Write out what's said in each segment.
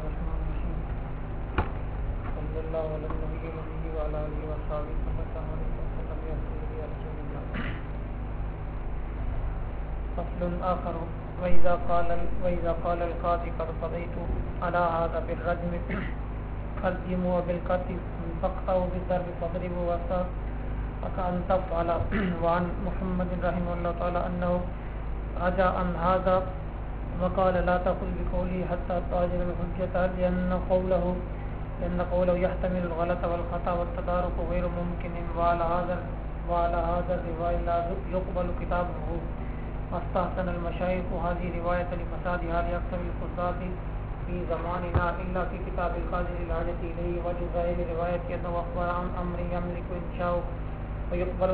الرحمن الرحيم صلى الله على النبي الأمي وعلى آله وصحبه وسلم على رسول الله. فصل آخر وإذا قال القاضي قد قضيت على هذا بالرجم فارجموا وبالقتل فاقطعوا بالضرب فاضربوا وكأن تفعل. وعن محمد رحمه الله تعالى أنه رجع عن هذا وقال لا تقل بقوله حتى تعجل الحجة لأن قوله يحتمل الغلط والخطأ والتدارك غير ممكن. وعلى هذا الرواية لا يقبل كتابه. واستحسن المشايخ هذه رواية لفسادها لأكثر القضاة في زماننا إلا في كتاب القاضي للحاجة إليه. وجزائر رواية أنه أخبر عن أمر يملك إنشاء ويقبل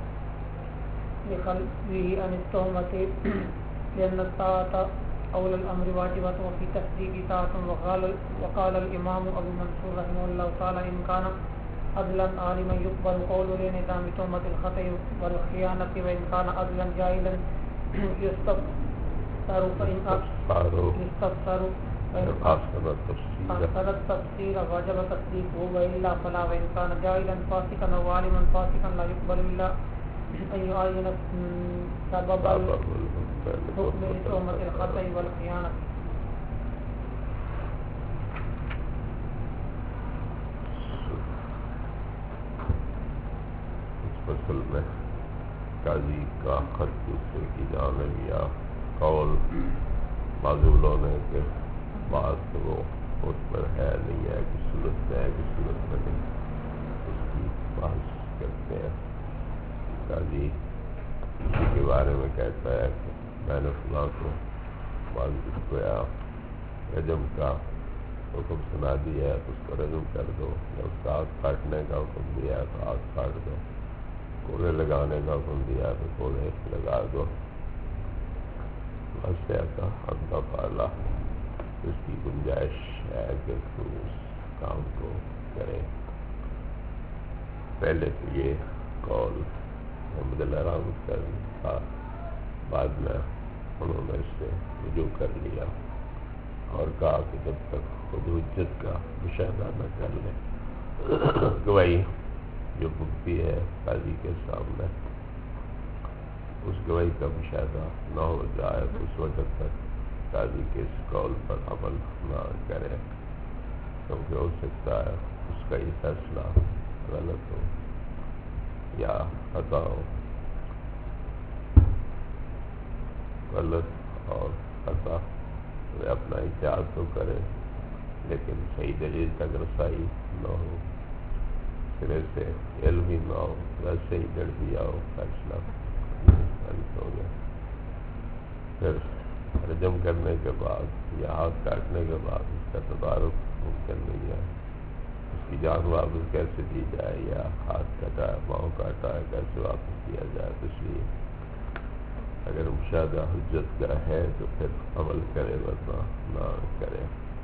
لخلفه عن التهمة لأن الطاعة أولى الأمر واجبة وفي تصديق طاعة. وقال الإمام أبو منصور رحمه الله تعالى إن كان عدلا عالما يقبل قوله لنظام تهمة الخطأ والخيانة وإن كان عدلا جاهلا يستفسر فإن أحسن التفسير وجب تصديقه وإلا فلا. وإن كان جاهلا فاسقا أو عالما فاسقا لا يقبل إلا أن يعين سبب حكم تهمة الخطأ والخيانة. اس فصل میں قاضی کا خط دوسرے کی جانب یا قول معذول ہونے کے بعد وہ خود پر ہے نہیں ہے کہ صورت میں ہے کہ صورت میں نہیں، اس کی بحث کرتے ہیں. قاضی کسی کے بارے میں کہتا ہے کہ میں نے فلاں کو رجم کا حکم سنا دیا ہے تو اس کو رجم کر دو، یا اس کا ہاتھ کاٹنے کا حکم دیا ہے تو ہاتھ کاٹ دو، کوڑے لگانے کا حکم دیا ہے تو کوڑے لگا دو. ویسے کا حمدہ پالا اس کی گنجائش ہے کہ تو اس کام کو کرے. پہلے تو یہ قول محمد اللہ رحمت کا تھا، بعد میں انہوں نے اس سے رجوع کر لیا اور کہا کہ جب تک خود حجت کا مشاہدہ نہ کر لے، گواہی جو بھگتی ہے قاضی کے سامنے اس گواہی کا مشاہدہ نہ ہو جائے تو اس وقت تک قاضی کے اس قول پر عمل نہ کرے، کیونکہ ہو سکتا ہے اس کا یہ فیصلہ غلط ہو یا خطا ہو. غلط اور خطا اپنا احتیاط تو کرے لیکن صحیح دلیل تک رسائی نہ ہو، سرے سے علم ہی نہ ہو، ویسے ہی جڑ دیا ہو فیصلہ غلط ہو گیا. پھر رجم کرنے کے بعد یا ہاتھ کاٹنے کے بعد اس کا تدارک ممکن نہیں ہے. اس کی جان واپس کیسے دی جائے، یا ہاتھ کٹا ہے پاؤں کاٹا ہے کیسے واپس دیا جائے. تو اس لیے اگر مشاہدہ حجت کا ہے تو پھر عمل کرے ورنہ نہ کرے.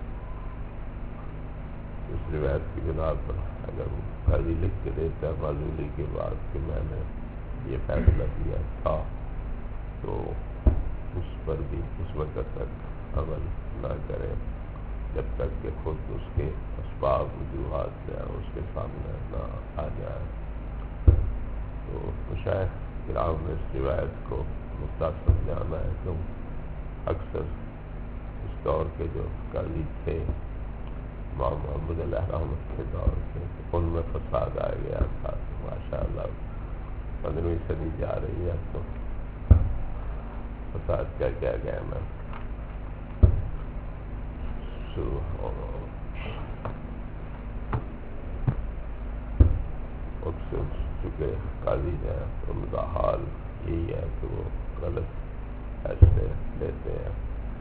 اس روایت کی بنا پر اگر وہ قاضی لکھ کے دیتا ہے معذولی کے بعد کہ میں نے یہ فیصلہ کیا تھا تو اس پر بھی اس وقت تک عمل نہ کرے جب تک کہ خود اس کے اسباب وجوہات جو ہے اس کے سامنے نہ آ جائے. تو مشائخ کرام نے اس روایت کو مختصر جانا ہے کیوں اکثر اس دور کے جو قاضی تھے امام محمد علیہ رحمت کے دور کے ان میں فساد آ گیا تھا. تو ماشاء اللہ 15ویں صدی جا رہی ہے تو فساد کیا کیا گیا میں شروع ہو اکثر چونکہ قاضی ہے ان کا حال یہی ہے کہ وہ غلط فیصلے لیتے ہیں.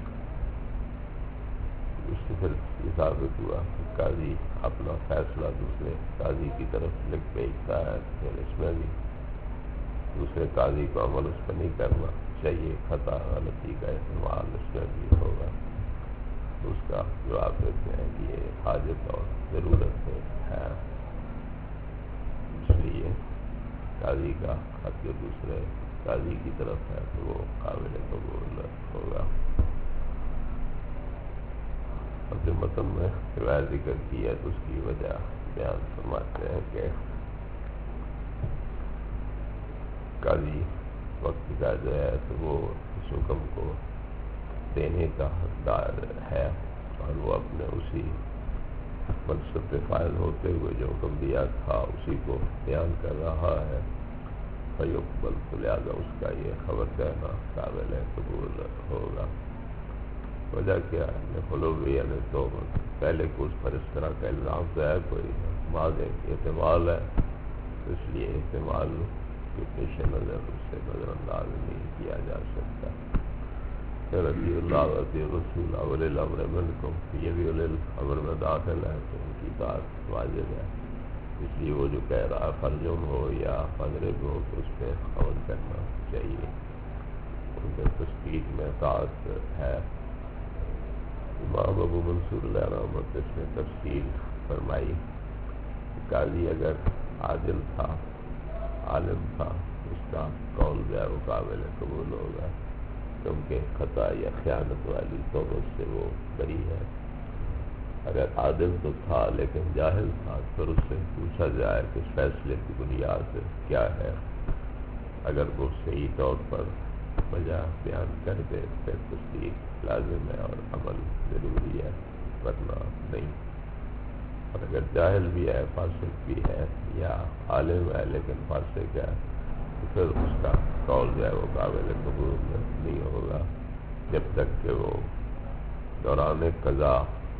اس سے پھر یہ ثابت ہوا کہ قاضی اپنا فیصلہ دوسرے قاضی کی طرف لکھ بھیجتا ہے، پھر اس میں بھی دوسرے قاضی کو عمل اس پہ نہیں کرنا چاہیے، خطا غلطی کا احتمال اس میں بھی ہوگا. اس کا جواب دیتے ہیں کہ یہ حاجت اور ضرورت ہے، اس لیے قاضی کا خط جو دوسرے قاضی کی طرف ہے تو وہ قابل قبول ہوگا. اب جو متن میں روایت ذکر کی ہے تو اس کی وجہ بیان فرماتے ہیں کہ قاضی وقت کا جو ہے تو وہ اس حکم کو دینے کا حقدار ہے اور وہ اپنے اسی مقصد پہ فائل ہوتے ہوئے جو حکم دیا تھا اسی کو بیان کر رہا ہے، فیقبل، تو لہٰذا اس کا یہ خبر دینا قابل قبول ہوگا۔ وجہ کیا ہے؟ خلوی یعنی تو پہلے کو اس پر اس طرح کا الزام تو ہے کوئی بعض ایک احتمال ہے، اس لیے احتمال کے پیش نظر اس سے نظر انداز نہیں کیا جا سکتا۔ رضی اللہ رضی رسول اولی الامر منکم، یہ بھی اولی الامر میں داخل ہے تو ان کی اطاعت واجب ہے، اس لیے وہ جو کہہ رہا فرجم ہو یا فضرب ہو تو اس پہ عمل کرنا چاہیے، ان کے تثبیت میں اطاعت ہے۔ امام ابو منصور علیہ رحمت اس نے تفصیل فرمائی، قاضی اگر عادل تھا، عالم تھا، اس کا قول جو ہے وہ قابل قبول ہوگا، کیونکہ خطا یا خیانت والی تہمت سے وہ بری ہے۔ اگر عادل تو تھا لیکن جاہل تھا، پھر اس سے پوچھا جائے کہ اس فیصلے کی بنیاد کیا ہے، اگر وہ صحیح طور پر وجہ بیان کر دے پھر تصدیق لازم ہے اور عمل ضروری ہے، ورنہ نہیں۔ اور اگر جاہل بھی ہے، فاسق بھی ہے یا عالم ہے لیکن فاسق ہے تو پھر اس کا قول جو ہے وہ قابل قبول نہیں ہوگا جب تک کہ وہ دوران قضا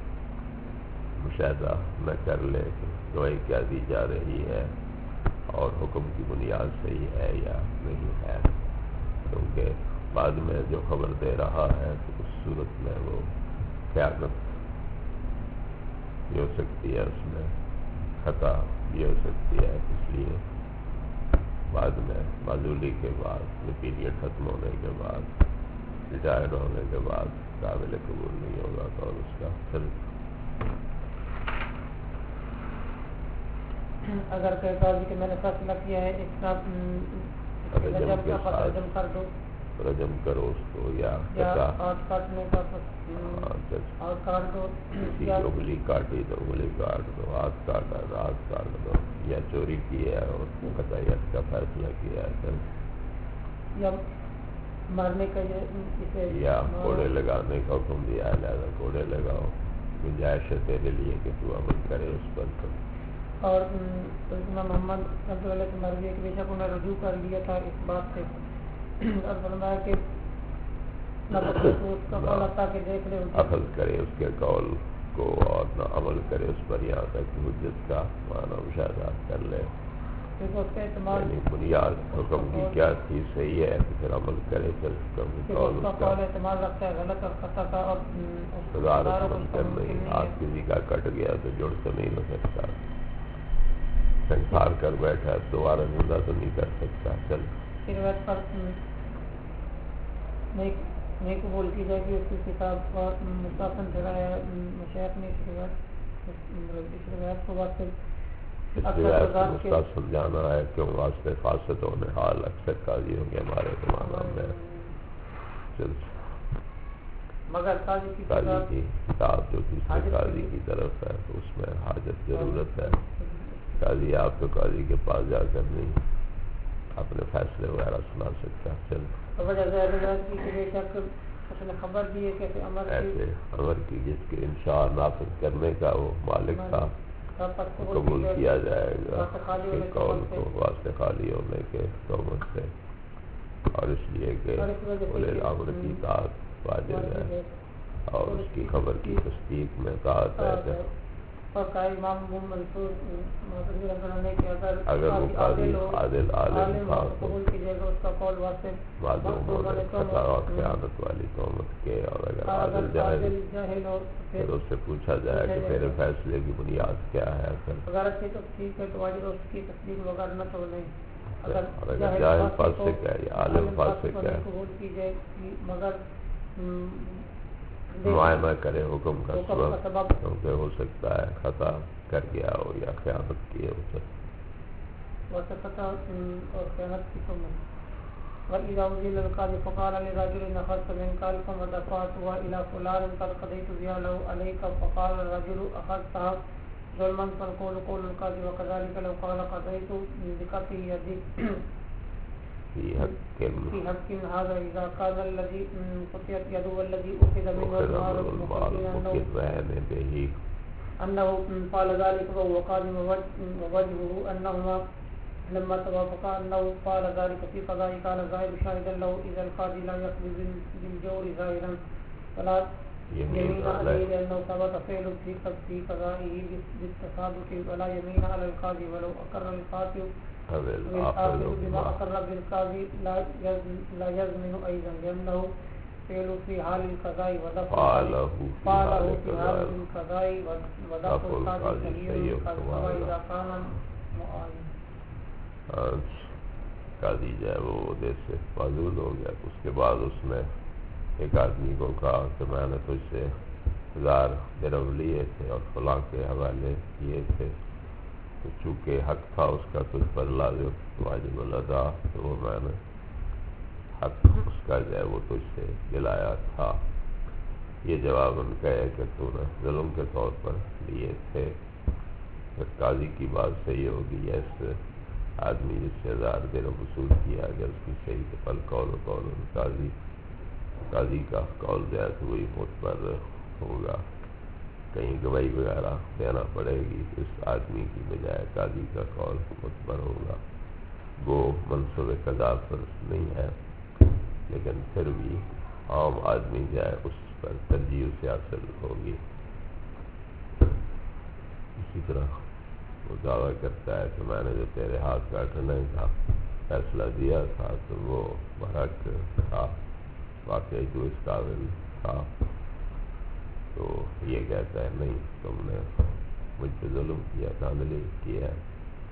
مشاہدہ نہ کر لے کہ گواہی کیا دی جا رہی ہے اور حکم کی بنیاد صحیح ہے یا نہیں ہے، کیونکہ بعد میں جو خبر دے رہا ہے تو اس صورت میں وہ خیانت بھی ہو سکتی ہے، اس میں خطا بھی ہو سکتی ہے، اس لیے بعد میں معزولی کے بعد یہ پیریڈ ختم ہونے کے بعد ریٹائر ہونے کے بعد قابل قبول نہیں ہوگا اور اس کا صرف اگر کہ قاضی کہ میں نے فیصلہ کیا ہے اس کا رجم کر دو، رجم کرو اس کو یا ہاتھ کاٹنے کا ہاتھ کاٹ دو، انگلی کاٹی تو انگلی کاٹ دو، ہاتھ کاٹا تو ہاتھ کاٹ دو، یا چوری کی ہے اور قطعیت کا فیصلہ کیا ہے، یا مارنے کا اسے یا کوڑے لگانے کا حکم دیا ہے، لہٰذا کوڑے لگاؤ، گنجائش ہے تیرے لیے کہ تو عمل کرے اس پر۔ اور امام محمد رحمۃ اللہ کی مرضی ہے کہ بے شک انہیں رجوع کر لیا تھا اس بات سے، اور فرمایا کہ اس کا قول تاکہ دیکھ لے اخذ کرے اس کے قول کو اور نہ عمل کرے اس پر یہاں تک کہ حجت کا معنی مشاہدہ کر لے، یعنی بنیاد حکم کی کیا تھی صحیح ہے تو پھر عمل کرے، پھر قول اعتماد رکھتا ہے غلط اور خطا کا، اور نہیں، ہاتھ کسی کا کٹ گیا تو جڑ تو نہیں ہو سکتا، سنسار کر بیٹھا دوبارہ زندہ تو نہیں کر سکتا، چل روایت پر نہیں قبول کی جائے گی، اس کی کتاب اور مستعفن جگہ ہے مشیخ نے اس روایت کو سمجھانا ہے کیوں واسطے فاسد ہونے حال اکثر قاضیوں کے ہمارے زمانہ میں مگر قاضی کی کتاب جو تیسرے قاضی کی طرف ہے تو اس میں حاجت ضرورت ہے، قاضی آپ تو قاضی کے پاس جا کر نہیں اپنے فیصلے وغیرہ سنا سکتا، چل خبر دی ہے کہ ایسے امر کی جس کے انشاء نافذ کرنے کا وہ مالک تھا قبول کیا جائے گا کے قول کو واسطے خالی ہونے کے تہمت سے، اور اس لیے کہ اولی الامر کی اطاعت واجب ہے اور اس کی خبر کی تصدیق میں اطاعت ہے، اور امام منصور اگر وہ قاضی عادل عالم تھا تو معلوم ہونے خطا اور خیانت والی تہمت کے، اور اگر عادل جاہل ہو پھر اس سے پوچھا جائے کہ تیرے فیصلے کی بنیاد کیا ہے، اگر اچھی تو ٹھیک ہے تو اس کی تصدیق وغیرہ نہ تو نہیں، اور اگر جاہل فاسق ہے یا عالم فاسق ہے قبول کی جائے مگر معائنہ کرے حکم کا سبب، کیونکہ ہو سکتا ہے خطا کر گیا ہو یا خیانت کی ہو، خطا اور خیانت کی وإذا أذن القاضي فقال لرجل أخذت من قالكم ودفعتها إلى فلان قد قضيت بها له عليك فقال الرجل أخذتها ظلما فنقول قول القاضي وكذلك لو قال قضيت بقطع يدي في حق هذا إذا كان الذي قطعت يده والذي أخذ منه المال أنه قال ذلك وهو قادم ووجهه أنهما لما توافقا أنه قال ذلك في قضاء كان ظاهر شاهدا له إذا القاضي لا يقضي بالجور ظاهرا فلا يمين عليه لأنه ثبت فعل في قضائه بالتصادق ولا يمين على القاضي ولو أقر القاضي والآخر بما أقر بالقاضي لا يزمن أيضا لأنه فعل في حال القضاء ودفع فعله في حال القضاء ودفع القاضي صحيح وإذا كان معاين قاضی جو ہے وہ عہدے سے معزول ہو گیا. اس کے بعد اس نے ایک آدمی کو کہا کہ میں نے تجھ سے 1000 درہم لیے تھے اور فلاں کے حوالے کیے تھے تو چونکہ حق تھا اس کا تجھ پر لازم واجب الادا تو وہ میں نے حق اس کا جو ہے وہ تجھ سے دلایا تھا. یہ جواب ان کا ہے کہ تو نے ظلم کے طور پر لیے تھے. پھر قاضی کی بات صحیح ہوگی ایسے آدمی جس سے 1000 درہم وصول کیا اگر اس کی صحیح تو پل قول قاضی کا قول جو ہے تو وہی معتبر ہوگا. کہیں گواہی وغیرہ دینا پڑے گی اس آدمی کی بجائے قاضی کا قول معتبر ہوگا. وہ منصوب قضا پر نہیں ہے لیکن پھر بھی عام آدمی جو ہے اس پر ترجیح سے حاصل ہوگی. اسی طرح وہ دعویٰ کرتا ہے کہ میں نے جو تیرے ہاتھ کاٹنے کا فیصلہ دیا تھا تو وہ برحق تھا, واقعی تو اس قابل تھا. تو یہ کہتا ہے نہیں تم نے مجھ پہ ظلم کیا, دھاندلی کیا ہے.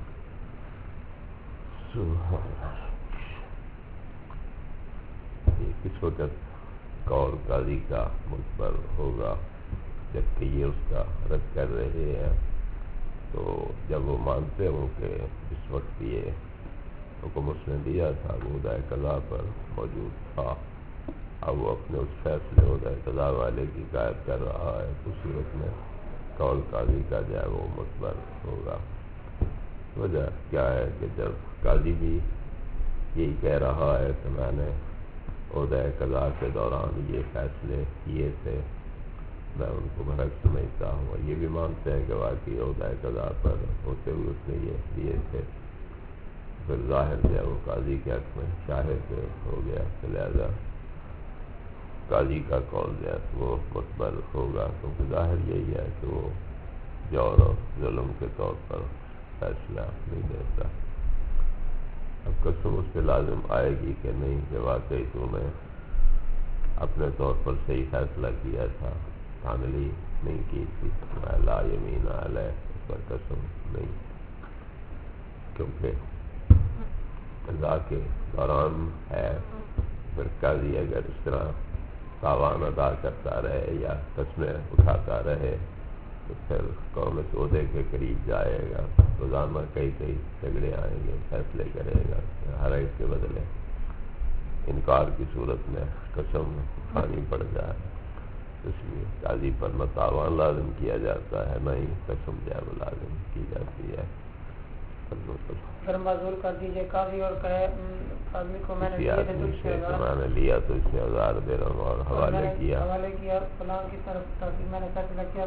یہ کس وقت قول قاضی کا معتبر ہوگا جبکہ یہ اس کا رد کر رہے ہیں. تو جب وہ مانتے ہوں کہ اس وقت یہ حکم اس نے دیا تھا وہ عہدۂ قضا پر موجود تھا, اب وہ اپنے اس فیصلے عہدۂ قضا والے کی قائد کر رہا ہے تو اس صورت میں قول قاضی کا جو ہے وہ معتبر ہوگا. وجہ کیا ہے کہ جب قاضی بھی یہی کہہ رہا ہے کہ میں نے عہدۂ قضا کے دوران یہ فیصلے کیے تھے, میں ان کو برحق سمجھتا ہوں, اور یہ بھی مانتے ہیں کہ واقعی عہدۂ قضا پر ہوتے ہوئے اس نے یہ دیے تھے, پھر ظاہر جو ہے وہ قاضی کے حق میں شاہد ہو گیا. لہذا قاضی کا قول جو ہے وہ معتبر ہوگا کیونکہ ظاہر یہی ہے کہ وہ جور اور ظلم کے طور پر فیصلہ نہیں دیتا. اب قسم اس پہ لازم آئے گی کہ نہیں کہ واقعی تو نے اپنے طور پر صحیح فیصلہ کیا تھا, دھاندلی نہیں کی تھی. لا یمین علیہ, اس پر قسم نہیں, کیونکہ قضا کے دوران ہے. پھر قاضی اگر اس طرح تاوان ادا کرتا رہے یا قسمیں اٹھاتا رہے تو پھر قوم اس عہدے کے قریب جائے گا, روزانہ کئی جھگڑے آئیں گے, فیصلے کرے گا. ہر ایک کے بدلے انکار کی صورت میں قسم اٹھانی پڑ جائے. اس لیے قاضی پر نہ تاوان لازم کیا جاتا ہے نہ ہی قسم جو لازم کی جاتی ہے. پھر معزول کر دیجیے قاضی اور کہے آدمی کو میں نے لیا تو اس سے 1000 درہم اور حوالے کیا فلاں کی طرف تاکہ میں نے فیصلہ کیا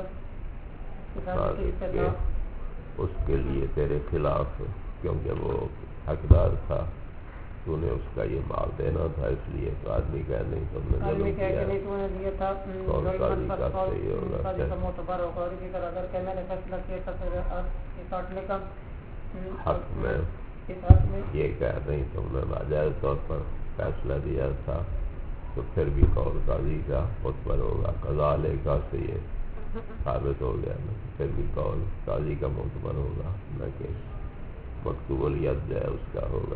اس کے لیے تیرے خلاف, کیونکہ وہ حقدار تھا, تو نے اس کا یہ مال دینا تھا, اس لیے تو آدمی کہہ نہیں تم نے ظلم کیا, قول قاضی کا صحیح ہوگا. اور اسی طرح اگر کہ میں نے فیصلہ کیا تھا کاٹنے کا حق میں یہ کہہ نہیں تم نے ناجائز طور پر فیصلہ دیا تھا تو پھر بھی قول قاضی کا معتبر ہوگا. قضا علیہ کا سے یہ ثابت ہو گیا نا, پھر بھی قول قاضی کا معتبر ہوگا نہ کہ مکتوب الیت جو ہے اس کا ہوگا.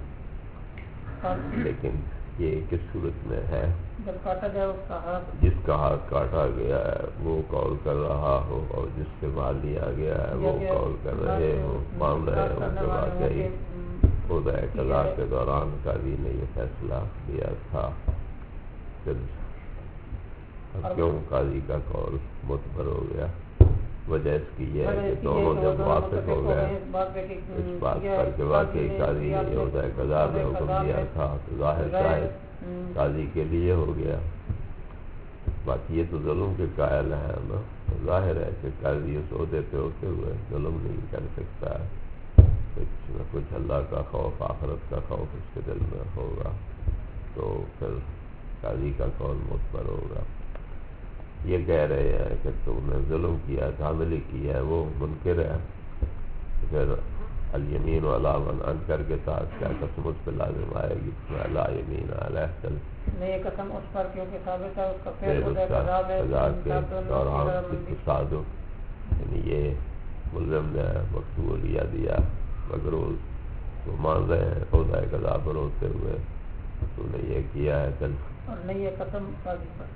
لیکن یہ کس صورت میں ہے جب کاٹا جائے اس کا ہاتھ, جس کا ہاتھ کاٹا گیا ہے وہ قول کر رہا ہو اور جس سے مال لیا گیا ہے وہ قول کر رہے ہو, مان رہے ہو کہ واقعی عہدہ قضا کے دوران قاضی نے یہ فیصلہ دیا تھا، پھر کیوں قاضی کا قول معتبر ہو گیا؟ وجہ اس کی یہ ہے کہ دونوں جب موافق ہو گئے اس بات پر کہ واقعی قاضی نے یہ عہدہ قضا میں حکم دیا تھا تو ظاہر شاید قاضی کے لیے ہو گیا۔ باقی یہ تو ظلم کے قائل ہیں نا، ظاہر ہے کہ قاضی اس عہدے پہ ہوتے ہوئے ظلم نہیں کر سکتا ہے، کچھ نہ کچھ اللہ کا خوف، آخرت کا خوف اس کے دل میں ہوگا، تو پھر قاضی کا قول معتبر ہوگا۔ یہ کہہ رہے ہیں کہ تم نے ظلم کیا، دھاندلی کی ہے، وہ منکر ہے، پھر الیمین علی من انکر کے ساتھ کیا قسم اس پہ لازم آئے گی؟ لا یمین علیہ چل نہیں، یہ قسم اس پر کیونکہ ثابت ہے اس کا پھر اس کا قضا کے دوران تصادف، یعنی یہ ملزم نے مقتول یا دیا مقروض تو مان رہے ہیں عہدہ قضا پر ہوتے ہوئے تو نے یہ کیا ہے، چل اور نہیں یہ قسم قاضی پر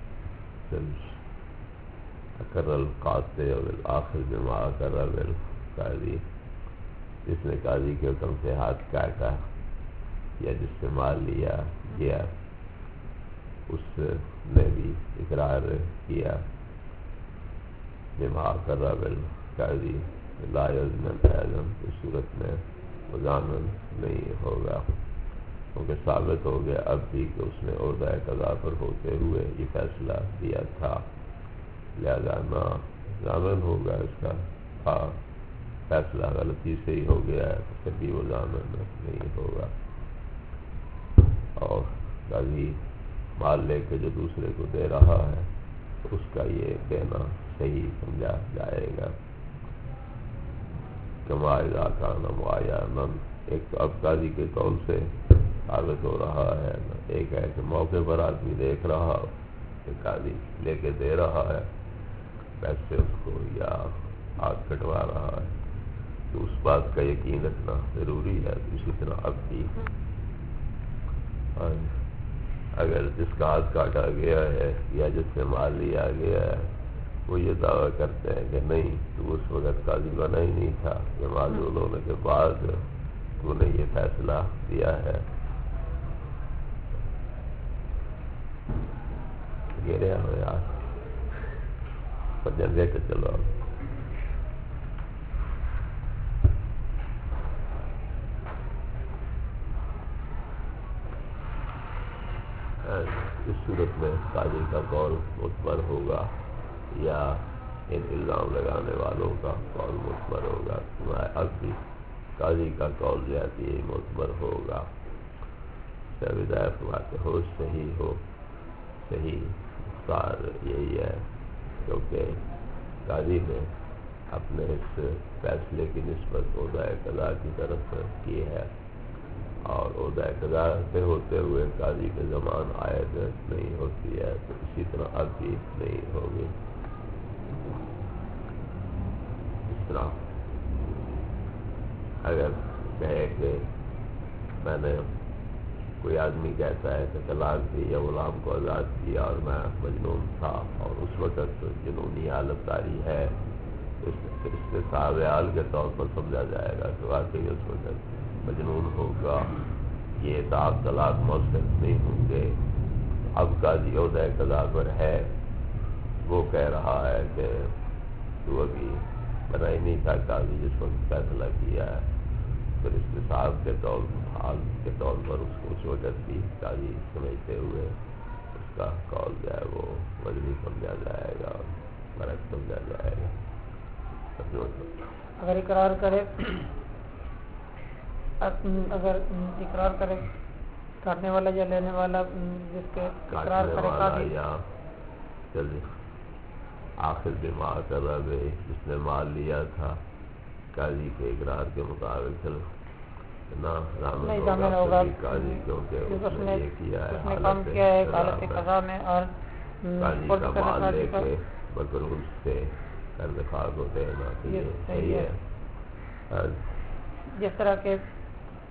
اقر القاضی بالآخر بما اقر بالقاضی، جس نے قاضی کے حکم سے ہاتھ کاٹا یا جس سے مال لیا گیا اس نے بھی اقرار کیا بما اقر بالقاضی لا یضمن اعظم، اس صورت میں مضامن نہیں ہوگا کیونکہ ثابت ہو گیا اب بھی کہ اس نے عہدہ قضا پر ہوتے ہوئے یہ فیصلہ دیا تھا، لہذا نہ ضامن ہوگا اس کا، فیصلہ غلطی سے ہی ہو گیا ہے تو پھر بھی وہ ضامن نہیں ہوگا۔ اور قاضی مال لے کے جو دوسرے کو دے رہا ہے اس کا یہ دینا صحیح سمجھا جائے گا۔ کما اذا کان معینا، ایک تو اب قاضی کے قول سے ثابت ہو رہا ہے، ایک ہے کہ موقع پر آدمی دیکھ رہا کہ قاضی لے کے دے رہا ہے پیسے اس کو یا ہاتھ کٹوا رہا ہے تو اس بات کا یقین رکھنا ضروری ہے۔ اسی طرح اب بھی اگر جس کا ہاتھ کاٹا گیا ہے یا جس سے مال لیا گیا ہے وہ یہ دعویٰ کرتے ہیں کہ نہیں تو اس وقت قاضی بنا ہی نہیں تھا، کہ معلوم ہونے کے بعد تو نے یہ فیصلہ دیا ہے، گرے ہو یار پر جنریٹر چلو اس صورت میں قاضی کا قول معتبر ہوگا یا ان الزام لگانے والوں کا قول معتبر ہوگا؟ اب بھی قاضی کا قول جاتی ہے معتبر ہوگا، فرماتے ہو صحیح ہو، صحیح مختار یہی ہے کیونکہ قاضی نے اپنے اس فیصلے کی نسبت عہدہ قضا کی طرف کی ہے اور عہدہ قضا سے ہوتے ہوئے قاضی کے زمان عائد نہیں ہوتی ہے، تو اسی طرح اب بھی نہیں ہوگی۔ اس طرح اگر کہے کہ میں نے کوئی آدمی کہتا ہے کہ طلاق دی یا غلام کو آزاد کیا اور میں مجنون تھا اور اس وقت جنونی حالت جاری ہے، اس سے صاحب حال کے طور پر سمجھا جائے گا کہ واقعی اس وقت مجنون ہوگا، یہ داغ طلاق مؤثر نہیں ہوں گے۔ اب قاضی عہدہ قضا پر ہے، وہ کہہ رہا ہے کہ تو ابھی بنا ہی نہیں تھا قاضی جس وقت فیصلہ کیا ہے، پھر استصحاب کے طور حال کے طور پر اس کو اس وقت بھی قاضی سمجھتے ہوئے اس کا قول جو ہے وہ وزنی سمجھا جائے گا اور فرق سمجھا جائے گا۔ اگر اقرار کرے کاٹنے والا یا لینے والا، جس کے اقرار کرے قاضی یا آخر بما اقر بہ، جس نے مال لیا تھا قاضی کے اقرار کے مطابق ضامن ہوگا قاضی، کیونکہ اس نے یہ کیا ہے حالت قضا میں اور قاضی کا مال لے کے مقروض سے قرض خواہ کو دینا یہ صحیح ہے۔ جس طرح کے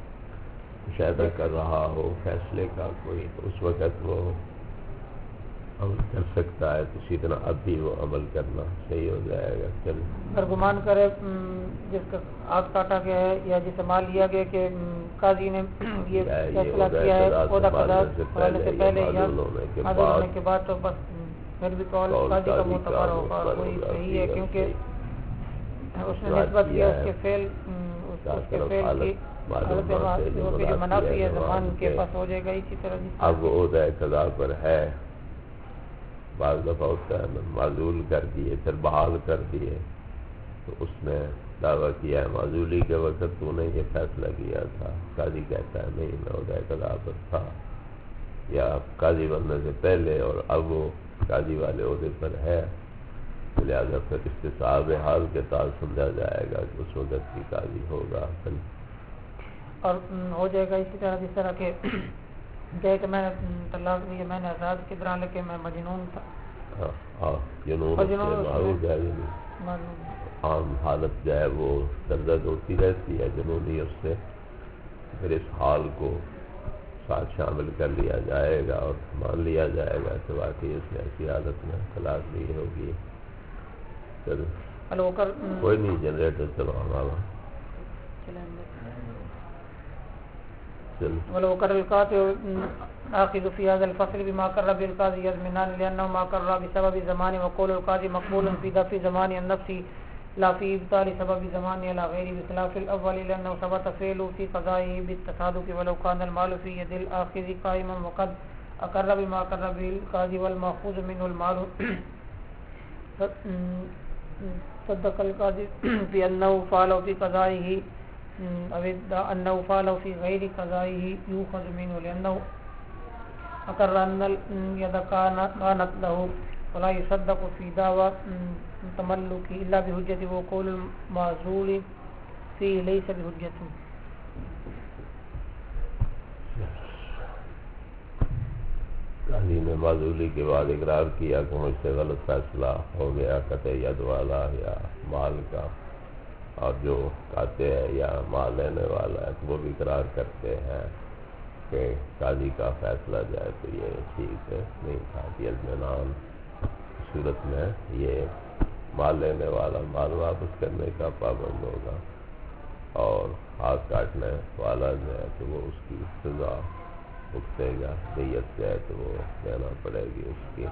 مشاہدہ کر رہا ہو فیصلے کا کوئی، تو اس وقت وہ عمل کر سکتا ہے تو اسی طرح اب بھی وہ عمل کرنا صحیح ہو جائے گا. چل اگر گمان کرے جس کا ہاتھ کاٹا گیا ہے یا جسے مال لیا گیا کہ قاضی نے یہ فیصلہ کیا ہے عہدہ قضا ہونے سے پہلے یا حاضر ہونے کے بعد تو بس پھر بھی قول قاضی کا معتبر ہوگا, وہی صحیح ہے کیونکہ اس نے نسبت کیا اس کے فعل کی حالت جو منافی ہے زمان کے پاس ہو جائے گا. اسی طرح اب وہ عہدہ قضا پر ہے, بعض دفعہ ہوتا ہے معزول کر دیے پھر بحال کر دیے, تو اس نے دعویٰ کیا ہے معزولی کے وقت تو نے یہ فیصلہ کیا تھا, قاضی کہتا ہے نہیں میں عہدہ قضا پر تھا, یا قاضی بننے سے پہلے اور اب وہ قاضی والے عہدے پر ہے, لہٰذا پھر استصحاب حال کے تحت سمجھا جائے گا کہ اس وقت بھی قاضی ہوگا. اور ہو جائے گا اسی طرح جس طرح کہ کہ میں نے طلاق دی, میں نے آزاد کی طرح لے کے میں مجنون تھا. جنون معروف ہے, عام حالت جو ہے وہ دردد ہوتی رہتی ہے, جنونی اس سے پھر اس حال کو ساتھ شامل کر لیا جائے گا اور مان لیا جائے گا کہ واقعی اس نے ایسی حالت میں طلاق دی ہوگی. کوئی نہیں جنریٹر چلو ہمارا ولو كر القاطع آخذ في هذا الفصل بما قرر بالقاضي يزمنان لأنه ما قرر بسبب زمان وقول القاضي مقبول في دفع زمان النفس لا في إبطال سبب زمان إلى غير بخلاف الأول لأنه ثبت فعله في قضائه بالتصادق ولو كان المال في يد الآخذ قائما وقد أقر بما قرر بالقاضي والمأخوذ منه المال صدق القاضي في أنه فعله في قضائه أو أنه فعله في غير قضائه يؤخذ منه لأنه أقر أن اليد كانت له ولا يصدق في دعوى تملك إلا بحجة وقول المعزول فيه ليس بحجة. قاضی نے معزولی کے بعد اقرار کیا کہ مجھ سے غلط فیصلہ ہو گیا قطع ید والا یا مال کا, اور جو کہتے ہیں یا مال لینے والا ہے تو وہ بھی اقرار کرتے ہیں کہ قاضی کا فیصلہ جائے تو یہ ٹھیک نہیں تھا. اطمینان صورت میں یہ مال لینے والا مال واپس کرنے کا پابند ہوگا, اور ہاتھ کاٹنے والا جو ہے تو وہ اس کی سزا بھگتے گا. دیت جو ہے تو وہ دینا پڑے گی. اس کی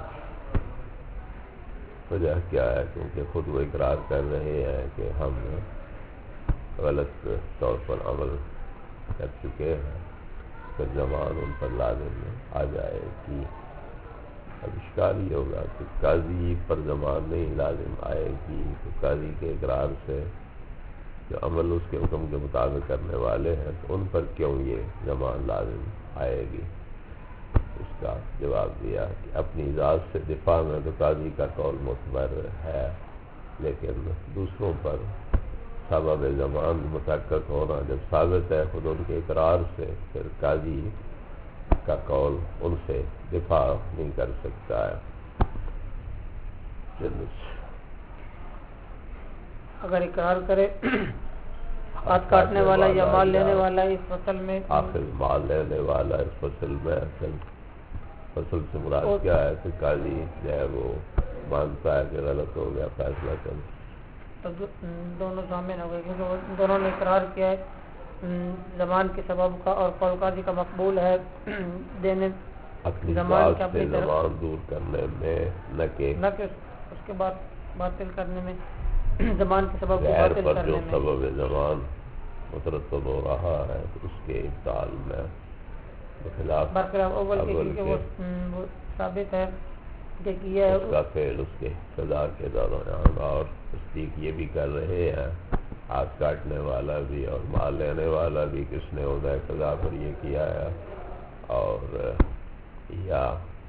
وجہ کیا ہے؟ کیونکہ خود وہ اقرار کر رہے ہیں کہ ہم غلط طور پر عمل کر چکے ہیں, پھر زمان ان پر لازم آ جائے گی. اب اشکال یہ ہوگا کہ قاضی پر زمان نہیں لازم آئے گی, تو قاضی کے اقرار سے جو عمل اس کے حکم کے مطابق کرنے والے ہیں تو ان پر کیوں یہ زمان لازم آئے گی؟ اس کا جواب دیا کہ اپنی ذات سے دفاع میں تو قاضی کا قول معتبر ہے, لیکن دوسروں پر سبب زمان متحقق ہونا جب ثابت ہے خود ان کے اقرار سے, پھر قاضی کا قول ان سے دفاع نہیں کر سکتا ہے. اگر اقرار کرے ہاتھ کاٹنے والا یا مال لینے والا اس فصل میں, آخر مال لینے والا اس فصل میں, اصل فصل سے مراد کیا ہے کہ قاضی جو ہے وہ مانتا ہے کہ غلط ہو گیا فیصلہ کر, تو دونوں ضامن ہو گئے کیونکہ دونوں نے اقرار کیا ہے زمان کے سبب کا, اور قول قاضی کا مقبول ہے دینے اپنی ذات سے زمان دور کرنے میں, نہ کہ اس کے بعد باطل کرنے میں, زمان کے سبب کو باطل پر کرنے جو میں. سبب زمان مترتب ہو رہا ہے تو اس کے ابطال میں بخلاف اول کے وہ ثابت ہے کہ یہ اس کا فعل اس کے سزا کے دوران, اور تصدیق یہ بھی کر رہے ہیں ہاتھ کاٹنے والا بھی اور مال لینے والا بھی کس نے عہدہ قضا پر یہ کیا ہے, اور یا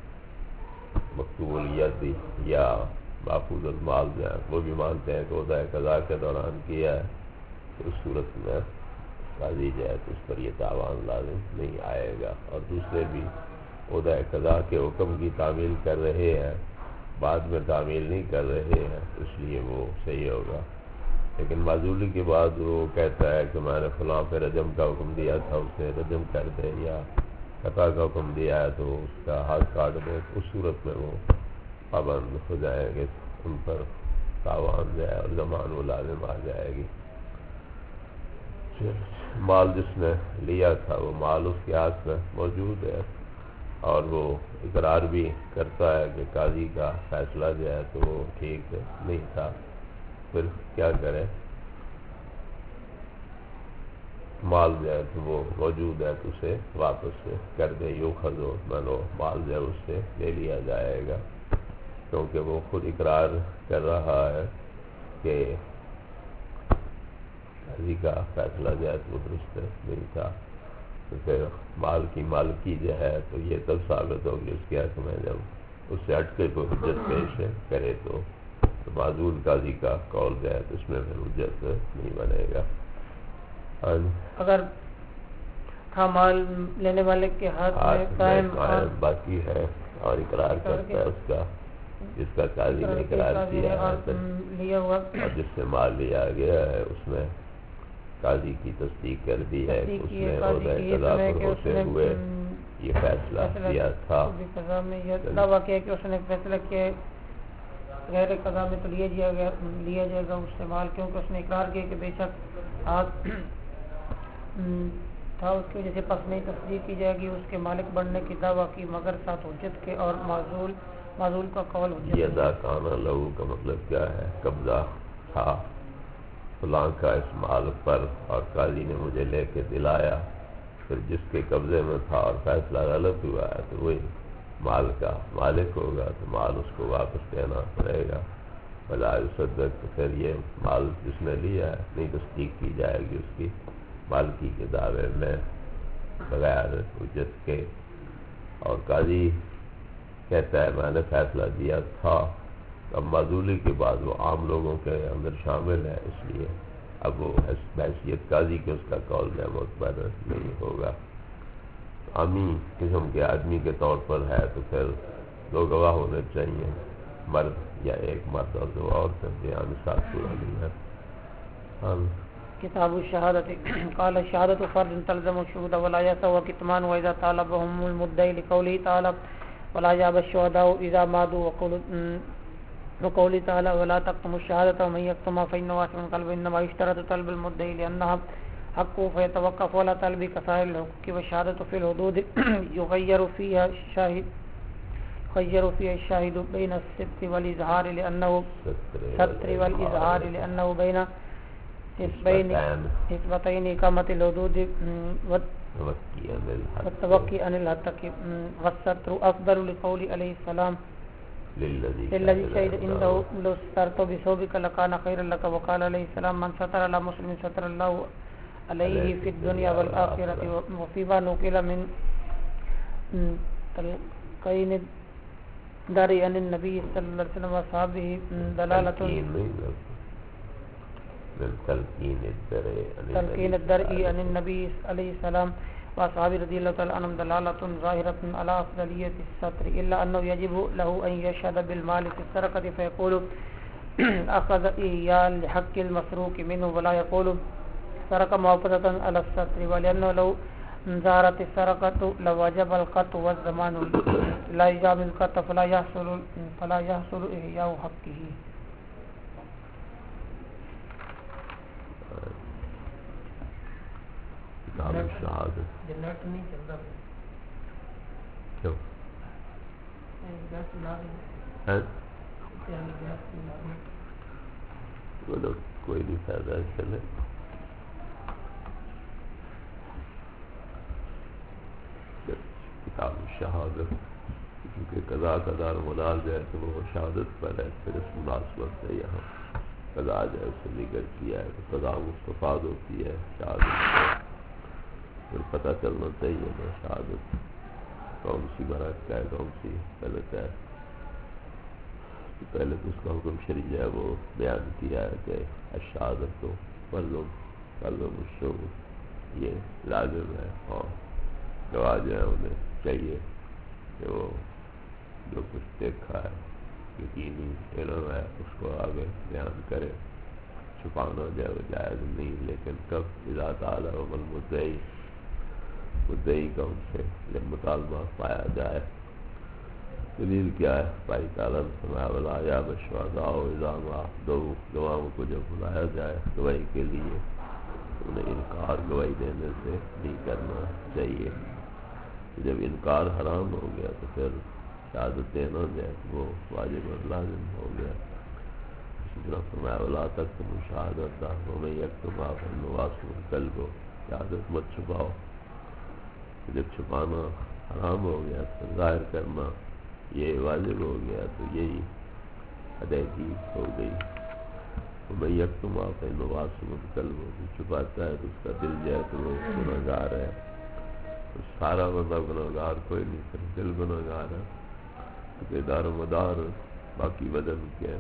مقبولیت بھی یا محفوظ المال جو ہے وہ بھی مانتے ہیں کہ عہدہ قضا کے دوران کیا ہے, تو اس صورت میں قاضی جو ہے تو اس پر یہ تاوان لازم نہیں آئے گا. اور دوسرے بھی عہدہ قضا کے حکم کی تعمیل کر رہے ہیں, بعد میں تعمیل نہیں کر رہے ہیں, اس لیے وہ صحیح ہوگا. لیکن معزولی کے بعد وہ کہتا ہے کہ میں نے فلاں پہ رجم کا حکم دیا تھا, اسے رجم کر دے, یا قطع کا حکم دیا ہے تو اس کا ہاتھ کاٹ دے، اس صورت میں وہ پابند ہو جائیں گے، ان پر تاوان جائے اور زمان و لازم آ جائے گی۔ مال جس نے لیا تھا وہ مال اس کے ہاتھ میں موجود ہے، اور وہ اقرار بھی کرتا ہے کہ قاضی کا فیصلہ جو ہے تو وہ ٹھیک نہیں تھا، پھر کیا کرے؟ مال جو ہے تو وہ موجود ہے تو اسے واپس کر دے، یوں خزو منو مال جو ہے اس سے لے لیا جائے گا، کیونکہ وہ خود اقرار کر رہا ہے کہ قاضی کا فیصلہ جو ہے تو درست نہیں تھا، تو پھر مال کی مالکی جو ہے تو یہ تب ثابت ہوگی اس کے حق میں جب اس سے ہٹ کے کوئی حجت پیش کرے تو معذول قاضی کا قول جو ہے تو اس میں پھر حجت نہیں بنے گا۔ اگر ہاں مال لینے والے کے ہاتھ میں قائم باقی ہے اور اقرار کرتا ہے اس کا جس کا قاضی نے اقرار کیا ہے لیا ہوا، اور جس سے مال لیا گیا ہے اس میں قاضی کی تصدیق کر دی ہے کہ اس نے عہدہ قضا پر ہوتے ہوئے یہ فیصلہ کیا تھا، قضا میں یہ دعویٰ کیا کہ اس نے فیصلہ کیا غیر قضا میں تو لیا جائے گا اس سے مال، کیونکہ اس نے اقرار کیا کہ بے شک ہاتھ تھا اس کی وجہ سے پس نہیں تصدیق کی جائے گی اس کے مالک بننے کی دعویٰ کی مگر ساتھ حجت کے، اور معذول کا قول حجت یہ ادا کانا لہو کا مطلب کیا ہے؟ قبضہ تھا فلاں کا اس مال پر اور قاضی نے مجھے لے کے دلایا، پھر جس کے قبضے میں تھا اور فیصلہ غلط ہوا ہے تو وہی مال کا مالک ہوگا تو مال اس کو واپس دینا پڑے گا، بلا صدق، تو پھر یہ مال جس نے لیا ہے نہیں تصدیق کی جائے گی اس کی مالکی کے دعوے میں بغیر حجت کے، اور قاضی کہتا ہے میں نے فیصلہ دیا تھا، اب معذولی کے بعد وہ عام لوگوں کے اندر شامل ہے، اس لیے اب وہ بحیثیت قاضی کے اس کا قول جو ہے معتبر نہیں ہوگا۔ عامی قسم کے آدمی کے طور پر ہے تو پھر دو گواہ ہونے چاہیے، مرد یا ایک مرد اور دو عورتیں، بیان ساتھ پورا نہیں ہے۔ کتاب الشہادت قال الشہادت فرض تلزم الشہود ولا يسوى كتمان واذا طالبهم المدعي لقوله تعالى ولا يأبى الشهداء اذا مادوا وقوله تعالى ولا تكتموا الشهادة ومن يكتمها فإنه آثم قلبه انما يشترط طلب المدعي لأنها حقه فيتوقف ولا طلب كسائر الحقوق والشهادة في الحدود يغير فيها الشاهد بين الستر والإظهار لأنه بين حسبتين إقامة الحدود والتوقي عن الحق والستر أفضل لقول عليه السلام للذي شهد عنده لو سترت بثوبك لكان خيرا لك، وقال عليه السلام من ستر على مسلم ستر الله عليه في الدنيا والآخرة، وفيما نقل من تلقين الدرء عن النبي صلى الله عليه وسلم وأصحابه تلقين الدرء عن النبي عليه السلام وأصحابه رضي الله تعالى عنهم دلالة ظاهرة على أفضلية الستر، إلا أنه يجب له أن يشهد بالمال في السرقة فيقول أخذ إياه لحق المسروق منه ولا يقول سرق محافظة على الستر، ولأنه لو ظهرت السرقة لوجب القطع والزمان لا يجامل القطع فلا يحصل إحياء حقه۔ جنریٹر نہیں چلتا کیوں؟ کوئی نہیں فائدہ چلے، کتاب شہادت کیونکہ قضا کا دار مدار جو ہے تو وہ شہادت پر ہے، پھر اس مناسبت سے یہاں قضا جو ہے اسے ذکر کیا ہے تو قضا مستفاد ہوتی ہے شہادت، پھر پتہ چلنا چاہیے نا شہادت کون سی برکت ہے کون سی غلط ہے، تو پہلے تو اس کا حکم شریع ہے وہ بیان کیا ہے کہ الشہادت تو فلزم الشہود یہ لازم ہے، اور گواہ جو ہے انہیں چاہیے کہ وہ جو کچھ دیکھا ہے یقینی علم ہے اس کو آگے بیان کرے، چھپانا جو ہے وہ جائز نہیں، لیکن کب اذا تعالی المدعی مدعی کا ان سے مطالبہ پایا جائے۔ دلیل کیا ہے؟ بھائی تعالیٰ نے فرمایا ولا یا بشہداء اذا ما دعوا، گواہوں کو جب بلایا جائے گواہی کے لیے انہیں انکار گواہی دینے سے نہیں کرنا چاہیے۔ جب انکار حرام ہو گیا تو پھر شہادت دینا جائے وہ واجب اور لازم ہو گیا۔ اسی طرح فرمایا ولا تکتموا الشہادۃ ومن یکتمها فإنه آثم قلبہ، شہادت مت چھپاؤ۔ جب چھپانا حرام ہو گیا تو ظاہر کرنا یہ واجب ہو گیا، تو یہی ادائیگی ہو گئی۔ ومن یکتمها فإنه آثم قلبہ، جو چھپاتا ہے تو اس کا دل جو ہے تو وہ گنہگار ہے۔ سارا بندہ گنہگار کوئی نہیں، صرف دل گنہگار ہے، کیونکہ دار و مدار باقی بدن کے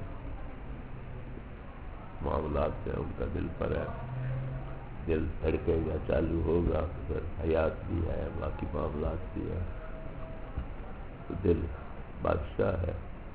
معاملات سے ان کا دل پر ہے۔ دل دھڑکے گا، چالو ہوگا تو پھر حیات بھی ہے، باقی معاملات بھی ہے۔ تو دل بادشاہ ہے۔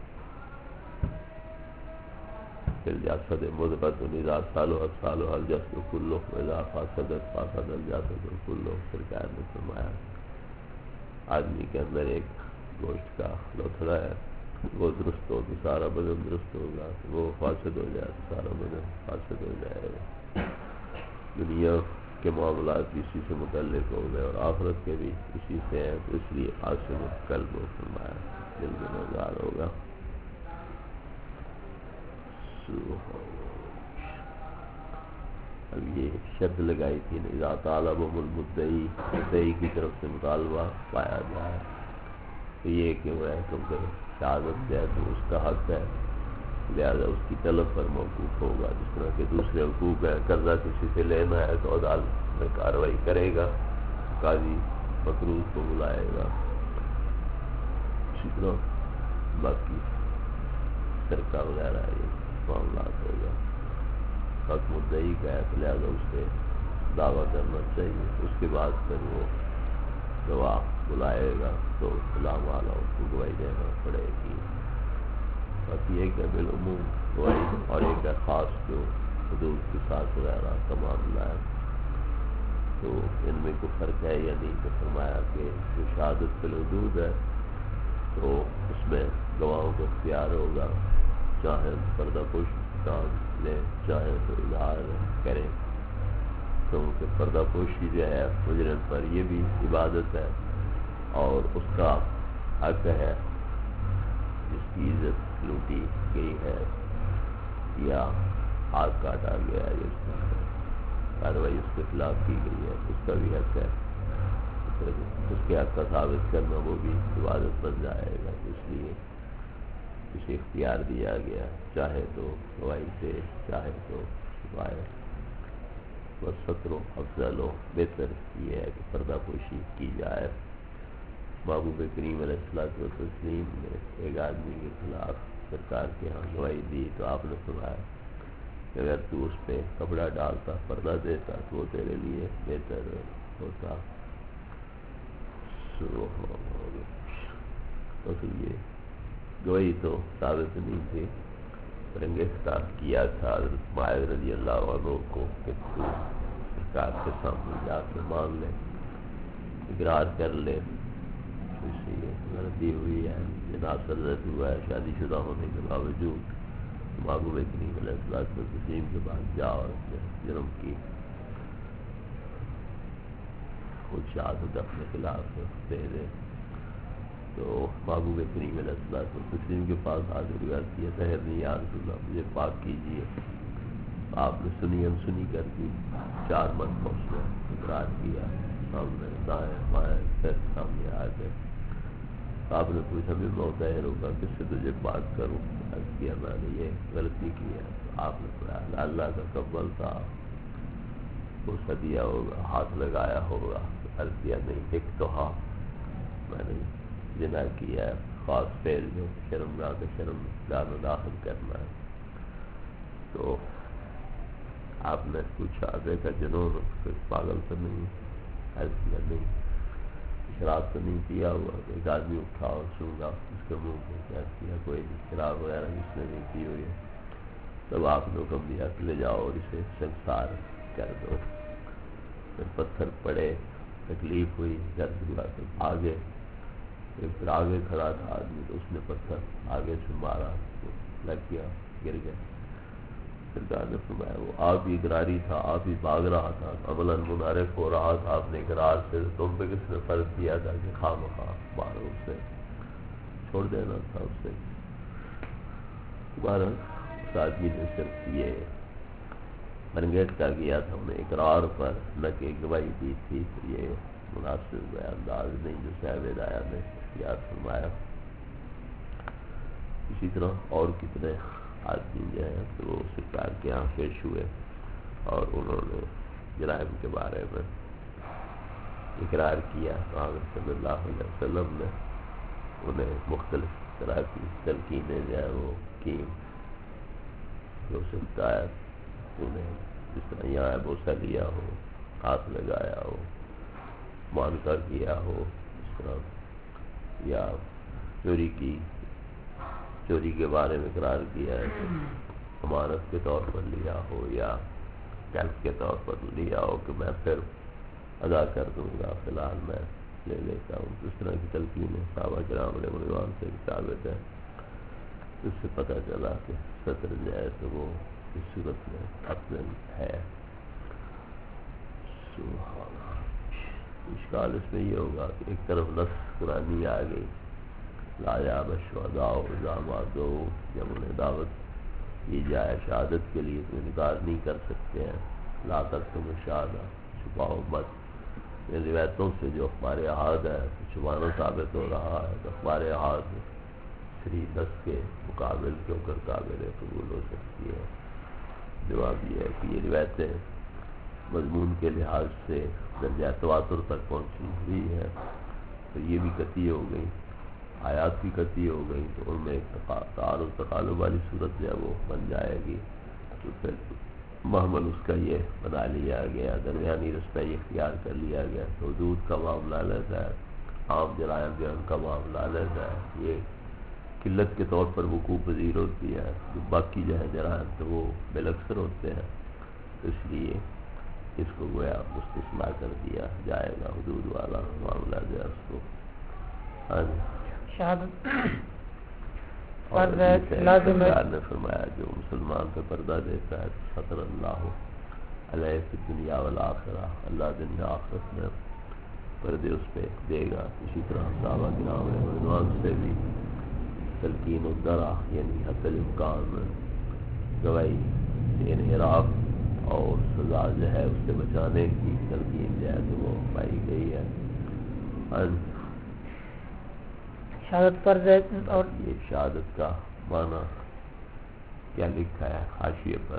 دل جسد مضغۃ اذا صلحت صلح الجسد کلہ واذا فسدت فسد الجسد کلہ۔ سرکار نے فرمایا آدمی کے اندر ایک گوشت کا لوتھڑا ہے، وہ درست ہو تو سارا بدن درست ہوگا، وہ فاسد ہو جائے تو سارا بدن فاسد ہو جائے گا۔ دنیا کے معاملات بھی اسی سے متعلق ہو گئے اور آخرت کے بھی اسی سے ہیں، تو اس لیے عاصم قلب و فرمایا دل گنہگار ہوگا۔ اب یہ شرط لگائی تھی اذا طالبهم المدعی، مدعی کی طرف سے مطالبہ پایا جائے تو یہ کہ وہ ہے کیونکہ شہادت ہے تو اس کا حق ہے، لہذا اس کی طلب پر موقوف ہوگا۔ جس طرح کہ دوسرے حقوق ہیں، قرضہ کسی سے لینا ہے تو عدالت میں کارروائی کرے گا، قاضی مقروض کو بلائے گا، اسی طرح باقی سرقہ وغیرہ یہ معاملات ہوگا۔ حق مدعی کا ہے تو لہذا اس سے دعویٰ کرنا چاہیے، اس کے بعد پھر وہ گواہ بلائے گا تو علام والا اس کو گواہی دینا پڑے گی۔ باقی ایک ہے بالعموم گواہی اور ایک ہے خاص جو حدود کے ساتھ وغیرہ کا معاملہ ہے، تو ان میں کوئی فرق ہے یا نہیں؟ تو فرمایا کہ جو شہادت بالحدود ہے تو اس میں گواہوں کو اختیار ہوگا، چاہے پردہ پوش کام لیں چاہے تو اظہار کریں، کیونکہ پردہ پوشی جو ہے مجرم پر یہ بھی عبادت ہے اور اس کا حق ہے جس کی عزت لوٹی گئی ہے یا ہاتھ کاٹا گیا ہے یا اس کی کارروائی اس کے خلاف کی گئی ہے اس کا بھی حق ہے، اس کے حق کا ثابت کرنا وہ بھی عبادت بن جائے گا۔ اس لیے اسے اختیار دیا گیا، چاہے تو گواہی سے چاہے تو چھپائے۔ بس ستر و افضل و بہتر یہ ہے کہ پردہ پوشی کی جائے۔ محبوب کریم علیہ الصلوۃ والتسلیم نے ایک آدمی کے خلاف سرکار کے ہاں گواہی دی تو آپ نے فرمایا کہ اگر تو اس پہ کپڑا ڈالتا، پردہ دیتا تو وہ تیرے لیے بہتر ہوتا۔ تو یہ گواہی تو ثابت نہیں تھی، رنگستہ کیا تھا حضرت معاذ رضی اللہ عنہ کو کہ تو سرکار کے سامنے جا کے مان لے، اقرار کر لے، اس لیے غلطی ہوئی ہے، جنازہ رد ہوا ہے شادی شدہ ہونے کے باوجود، محبوب کریم علیہ الصلوۃ والتسلیم کے بعد جا اور جرم کی خود شہادت اپنے خلاف دے دے۔ تو محبوب کریم علیہ الصلوۃ والتسلیم کے پاس حاضر ہوا کیا تہر نہیں یا رسول اللہ مجھے پاک کیجیے، آپ نے سنی انسنی کر دی، 4 مرتبہ اس نے اقرار کیا، سامنے دائیں بائیں پھر سامنے آ گئے۔ آپ نے پوچھا بھی میں ظاہر ہوگا کس سے تجھے بات کروں؟ عرض کیا میں نے یہ غلطی کی ہے، تو آپ نے فرمایا اللہ کا قبل تھا، بوسہ دیا ہوگا، ہاتھ لگایا ہوگا، عرض کیا نہیں ایک تو ہاں میں نے جنا کیا ہے، خاص فعل جو شرمگاہ کے شرمگاہ میں داخل کرنا ہے۔ تو آپ نے پوچھا دیکھا جنون کوئی پاگل تو نہیں؟ عرض کیا نہیں، شراب تو نہیں پیا ہوا؟ ایک آدمی اٹھا اور سونگا اس کے منہ پہ، کیا کیا کوئی شراب وغیرہ اس نے نہیں پی ہوئی ہے۔ تب آپ نے حکم دیا کہ لے جاؤ اور اسے سنسار کر دو۔ پھر پتھر پڑے تکلیف ہوئی، درد ہوا تو آگے پھر آگے کھڑا تھا آدمی تو اس نے پتھر آگے سے مارا تو لگ گیا، گر گیا۔ سرکار نے فرمایا وہ آپ ہی اقراری تھا، آپ ہی بھاگ رہا تھا، عملاً منحرف ہو رہا تھا اپنے اقرار سے، تم پہ کس نے فرض کیا تھا کہ خواہ مخواہ مارو، اسے چھوڑ دینا تھا اسے۔ تمہارا اس آدمی نے صرف یہ منگیٹا کیا تھا انہیں اقرار پر، نہ کہ گواہی دی تھی، تو یہ مناسب انداز نہیں جو صاحب ہدایت نے اختیار فرمایا۔ اسی طرح اور کتنے آدمی جو ہیں تو وہ سرکار کے یہاں پیش ہوئے اور انہوں نے جرائم کے بارے میں اقرار کیا، تو حضرت صلی اللہ علیہ وسلم نے انہیں مختلف طرح کی تلقینیں جو ہے وہ کی، جو سکتا ہے انہیں جس طرح یہاں بوسہ لیا ہو، ہاتھ لگایا ہو، مانکا کیا ہو اس طرح، یا چوری کے بارے میں اقرار کیا ہے تو امانت کے طور پر لیا ہو یا کیلف کے طور پر لیا ہو کہ میں پھر ادا کر دوں گا، فی الحال میں لے لیتا ہوں، اس طرح کی تلقین صحابہ کرام علیہ رضوان سے ثابت ہے۔ اس سے پتہ چلا کہ سطر جو ہے تو وہ اس صورت میں افضل ہے۔ سبحان اللہ۔ اشکال اس میں یہ ہوگا کہ ایک طرف نص قرآنی آ گئی، لا یاب الشہداء اذا ما دعوا، جب انہیں دعوت کی جائے شہادت کے لیے تو انکار نہیں کر سکتے ہیں، لا تکتموا الشہادہ، چھپاؤ مت۔ ان روایتوں سے جو اخبار احاد ہے چھپانا ثابت ہو رہا ہے، تو اخبار احاد صریح نص کے مقابل کیوں کر قابل قبول ہو سکتی ہے؟ جواب یہ ہے کہ یہ روایتیں مضمون کے لحاظ سے درجہ تواتر تک پہنچی ہوئی ہے، تو یہ بھی قطعی ہو گئی، آیات بھی قطعی ہو گئی، تو ان میں ایک تعارض تقالب والی صورت جو ہے وہ بن جائے گی، تو پھر محمل اس کا یہ بنا لیا گیا، درمیانی رستہ یہ اختیار کر لیا گیا، تو حدود کا معاملہ لیتا ہے، عام جرائم بیان کا معاملہ لیتا ہے، یہ قلت کے طور پر وقوع پذیر ہوتی ہے، جو باقی جو ہے جرائم تو وہ بالاکثر ہوتے ہیں، تو اس لیے اس کو گویا مستثنیٰ کر دیا جائے گا، حدود والا معاملہ جو ہے اس کو۔ شہادت اور سرکار نے فرمایا جو مسلمان پہ پردہ دیتا ہے سطر اللہ علیہ فی الدنیا والآخرہ، اللہ دنیا آخرت میں پردے اس پہ دے گا۔ اسی طرح صحابہ کرام علیہ رضوان سے بھی تلقین الدرا یعنی حتی الامکان گواہی انحراف اور سزا جو ہے اس سے بچانے کی تلقین جو ہے تو وہ پائی گئی ہے۔ شہادت فرض ہے، اور یہ شہادت کا معنی کیا لکھا ہے حاشیے پر؟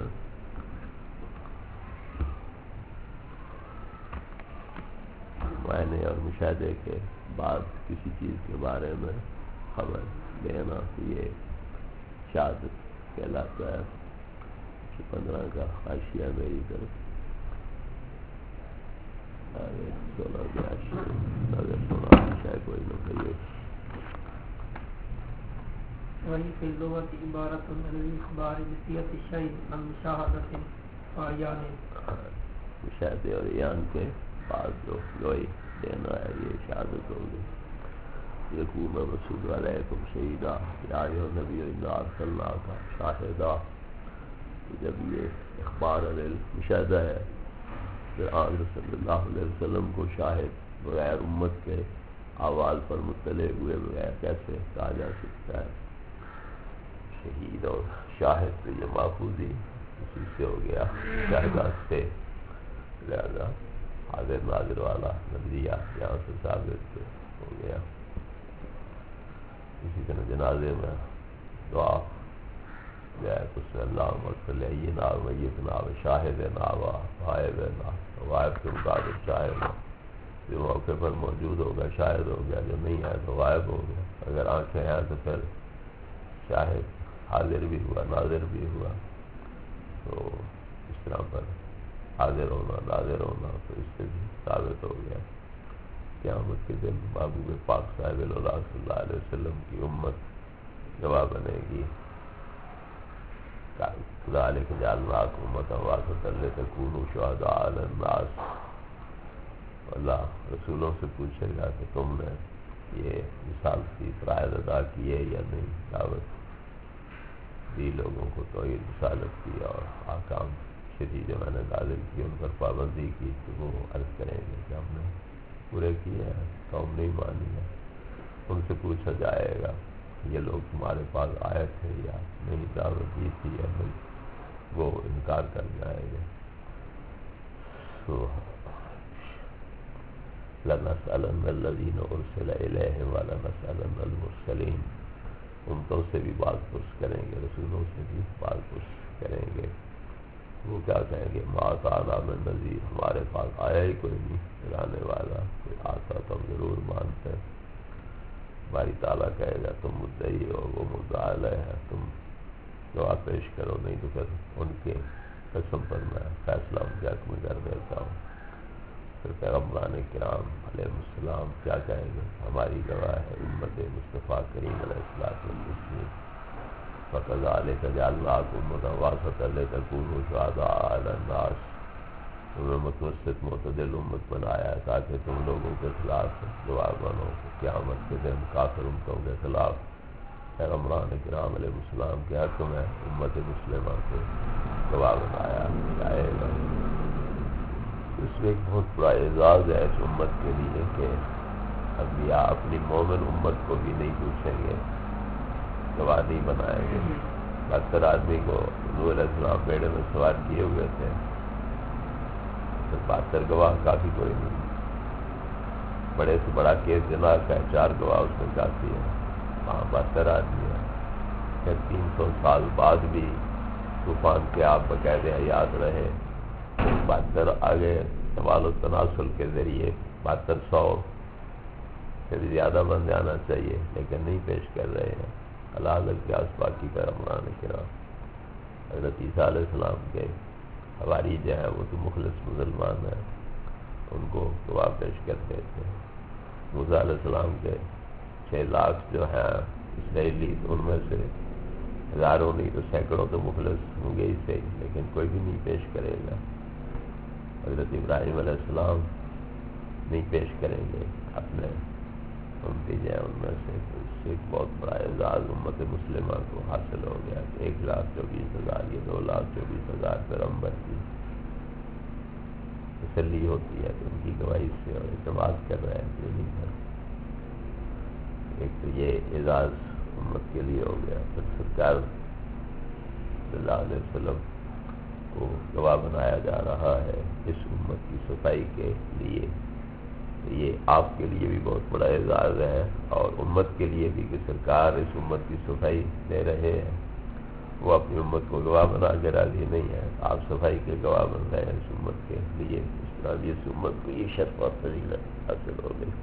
معائنے اور مشاہدے کے بعد کسی چیز کے بارے میں خبر دینا، تو یہ شہادت کہلاتا ہے۔ 15 کا حاشیہ میری طرف 16 کا حاشیہ اگر سنا شاید کوئی نہ کہیے۔ وہی فی اللغت عبارت عن الاخبار بصیغۃ الشہد عن مشاہدۃ وعیان۔ مشاہدے اور عیان کے بعد جو گواہی دینا ہے یہ شہادت ہوگی۔ یکون الرسول علیکم شہیدا یا ایھا النبی انا ارسلناک شاہدا، جب یہ اخبار عن المشاہدہ ہے پھر آن صلی اللہ علیہ وسلم کو شاہد بغیر امت کے احوال پر مطلع ہوئے بغیر کیسے کہا جا سکتا ہے؟ شہید اور شاہد تو یہ محفوظی اسی سے ہو گیا، شاہدات سے، لہذا حاضر ناظر والا نظریہ یہاں سے ثابت ہو گیا۔ اسی طرح جنازے میں دعا جائے تو اس میں اللہم اغفر لحینا و میتنا و شاہدنا و غائبنا، غائب کے مطابق شاہد جو موقع پر موجود ہوگا شاہد ہو گیا، جو نہیں ہے تو غائب ہو گیا، اگر آنکھیں ہیں تو پھر شاہد حاضر بھی ہوا ناظر بھی ہوا، تو اس طرح پر حاضر ہونا ناظر ہونا تو اس سے بھی ثابت ہو گیا۔ قیامت کے دن محبوب پاک صاحب العلا صلی اللہ علیہ وسلم کی امت گواہ بنے گی، ذالک جعلناکم امۃ واسطۃ لتکونوا شہداء علی الناس، اللہ رسولوں سے پوچھے گا کہ تم نے یہ مثال کی فرائض ادا کیے یا نہیں، دعوت دی لوگوں کو، توحید رسالت کی اور احکام شریع جو میں نے نازل کی ان پر پابندی کی، تو وہ عرض کریں گے کہ ہم نے پورے کیے ہیں، قوم نہیں مانی ہے۔ ان سے پوچھا جائے گا یہ لوگ تمہارے پاس آئے تھے یا نہیں، دعوت دی تھی یا نہیں، وہ انکار کر جائے گے۔ لَنَسْأَلَنَّ الَّذِينَ أُرْسِلَ إِلَيْهِمْ وَلَنَسْأَلَنَّ الْمُرْسَلِينَ، ہم تو سے بھی بات پرس کریں گے، رسولوں سے بھی بات پرس کریں گے۔ وہ کیا کہیں گے؟ مَا أَتَانَا مِن نَذِيرٍ، ہمارے پاس آیا ہی کوئی نہیں ڈرانے والا، کوئی آتا تو ہم ضرور مانتے۔ باری تعالیٰ کہے گا تم مدعی ہو، وہ مدعا علیہ ہے، تم گواہ پیش کرو، نہیں تو پھر ان کے قسم پر میں فیصلہ ان کے حق میں کر دیتا ہوں۔ پھر پیغمبران کرام علیہ السلام کیا کہیں گے؟ ہماری گواہ ہے امت مصطفیٰ کریم علیہ السلام، فَكَذَلِكَ جَعَلْنَاكُمْ أُمَّةً وَسَطًا لِتَكُونُوا شُهَدَاءَ عَلَى النَّاسِ، تمہیں متوسط معتدل امت بنایا ہے تاکہ تم لوگوں کے خلاف گواہ بنو۔ قیامت کے دن کافر امتوں کے خلاف پیغمبران کرام علیہ السلام کے حق میں امت مسلمہ کو گواہ بنایا جائے گا۔ اس میں ایک بہت بڑا اعزاز ہے اس امت کے لیے کہ انبیاء اپنی مومن امت کو بھی نہیں پوچھیں گے، گواہ نہیں بنائیں گے۔ 72 آدمی کو حضور علیہ السلام بیڑے میں سوار کیے ہوئے تھے، 72 گواہ کافی کوئی نہیں، بڑے سے بڑا کیس جنا کا ہے، 4 گواہ اس میں کافی ہے، وہاں 72 آدمی ہیں۔ پھر 300 سال بعد بھی طوفان کے آپ باقاعدہ حیات رہے، 72 آگے تبادل و تناسل کے ذریعے 7200 سے بھی زیادہ بن جانا چاہیے، لیکن نہیں پیش کر رہے ہیں۔ اللہ کے آس باقی پیغمبران کرام، حضرت عیسیٰ علیہ السلام کے حواری جو ہیں وہ تو مخلص مسلمان ہیں، ان کو گواہ پیش کرتے تھے۔ موسیٰ علیہ السلام کے 6 لاکھ جو ہیں اسرائیلی، ان میں سے ہزاروں نہیں تو سینکڑوں تو مخلص ہوں گے ہی صحیح، لیکن کوئی بھی نہیں پیش کرے گا۔ حضرت ابراہیم علیہ السلام نہیں پیش کریں گے اپنے انتیجے ان میں سے، تو اس سے ایک بہت بڑا اعزاز امت مسلمہ کو حاصل ہو گیا کہ 1,24,000 یہ 2,24,000 پیغمبر کی تسلی ہوتی ہے کہ ان کی گواہی سے اور اعتماد کر رہے ہیں کہ نہیں ہے۔ ایک تو یہ اعزاز امت کے لیے ہو گیا۔ پھر سرکار صلی اللہ علیہ وسلم کو گواہ بنایا جا رہا ہے اس امت کی صفائی کے لیے، یہ آپ کے لیے بھی بہت بڑا اعزاز ہے اور امت کے لیے بھی کہ سرکار اس امت کی صفائی دے رہے ہیں۔ وہ اپنی امت کو گواہ بنا کے راضی نہیں ہے، آپ صفائی کے گواہ بن رہے ہیں اس امت کے لیے، اس طرح بھی اس امت کو یہ شرف اور فضیلت حاصل ہو گئی۔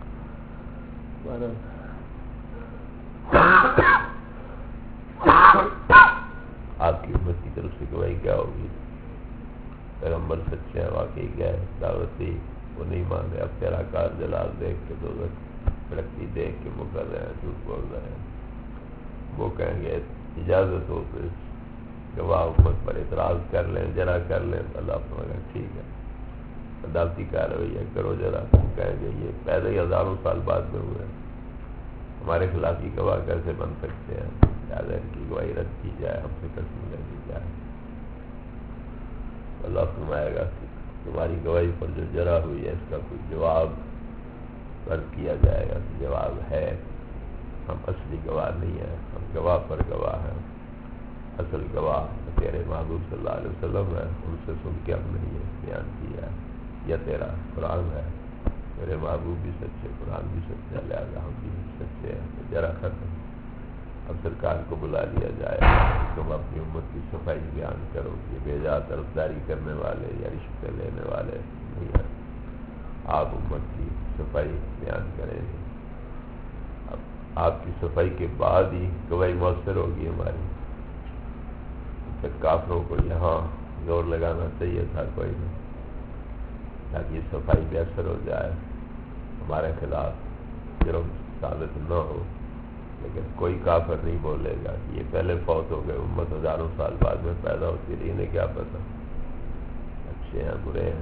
آپ کی امت کی طرف سے گواہی کیا ہوگی؟ پیغمبر سچے ہیں، واقعی گئے، دعوت دی، وہ نہیں مانے، اب تیرا کار جلال دیکھ کے دوزخ بھڑکتی دیکھ کے وہ کر رہے ہیں، جھوٹ بول رہے ہیں۔ وہ کہیں گے اجازت ہو تو گواہ امت پر اعتراض کر لیں، ذرا کر لیں، اللہ فرمائے گا ٹھیک ہے، عدالتی کارروائیاں کرو ذرا۔ کہیں گے یہ پیدا ہی ہزاروں سال بعد میں ہوئے، ہمارے خلاف ہی گواہ کیسے بن سکتے ہیں؟ لہٰذا ان کی گواہی رد کی جائے، ہم سے قسم لے لی جائے۔ اللہ فرمائے گا کہ تمہاری گواہی پر جو جرا ہوئی ہے اس کا کوئی جواب فرض کیا جائے گا کہ جواب ہے، ہم اصلی گواہ نہیں ہیں، ہم گواہ پر گواہ ہیں، اصل گواہ تیرے محبوب صلی اللہ علیہ وسلم ہے، ان سے سن کے ہم نے یہ بیان کیا ہے، یا تیرا قرآن ہے، میرے محبوب بھی سچے، قرآن بھی سچا، لہٰذا ہم بھی سچے ہیں۔ تو جرا ختم، اب سرکار کو بلا لیا جائے، تم اپنی امت کی صفائی بیان کرو، یہ بےجا طرفداری کرنے والے یا رشوتیں لینے والے نہیں ہیں، آپ امت کی صفائی بیان کریں گے۔ اب آپ کی صفائی کے بعد ہی گواہی مؤثر ہوگی ہماری، کافروں کو یہاں زور لگانا چاہیے تھا کوئی نہیں، تاکہ یہ صفائی بے اثر ہو جائے، ہمارے خلاف جرم ثابت نہ ہو، لیکن کوئی کافر نہیں بولے گا کہ یہ پہلے فوت ہو گئے، امت ہزاروں سال بعد میں پیدا ہوتی رہی، انہیں کیا پتہ اچھے ہیں برے ہیں،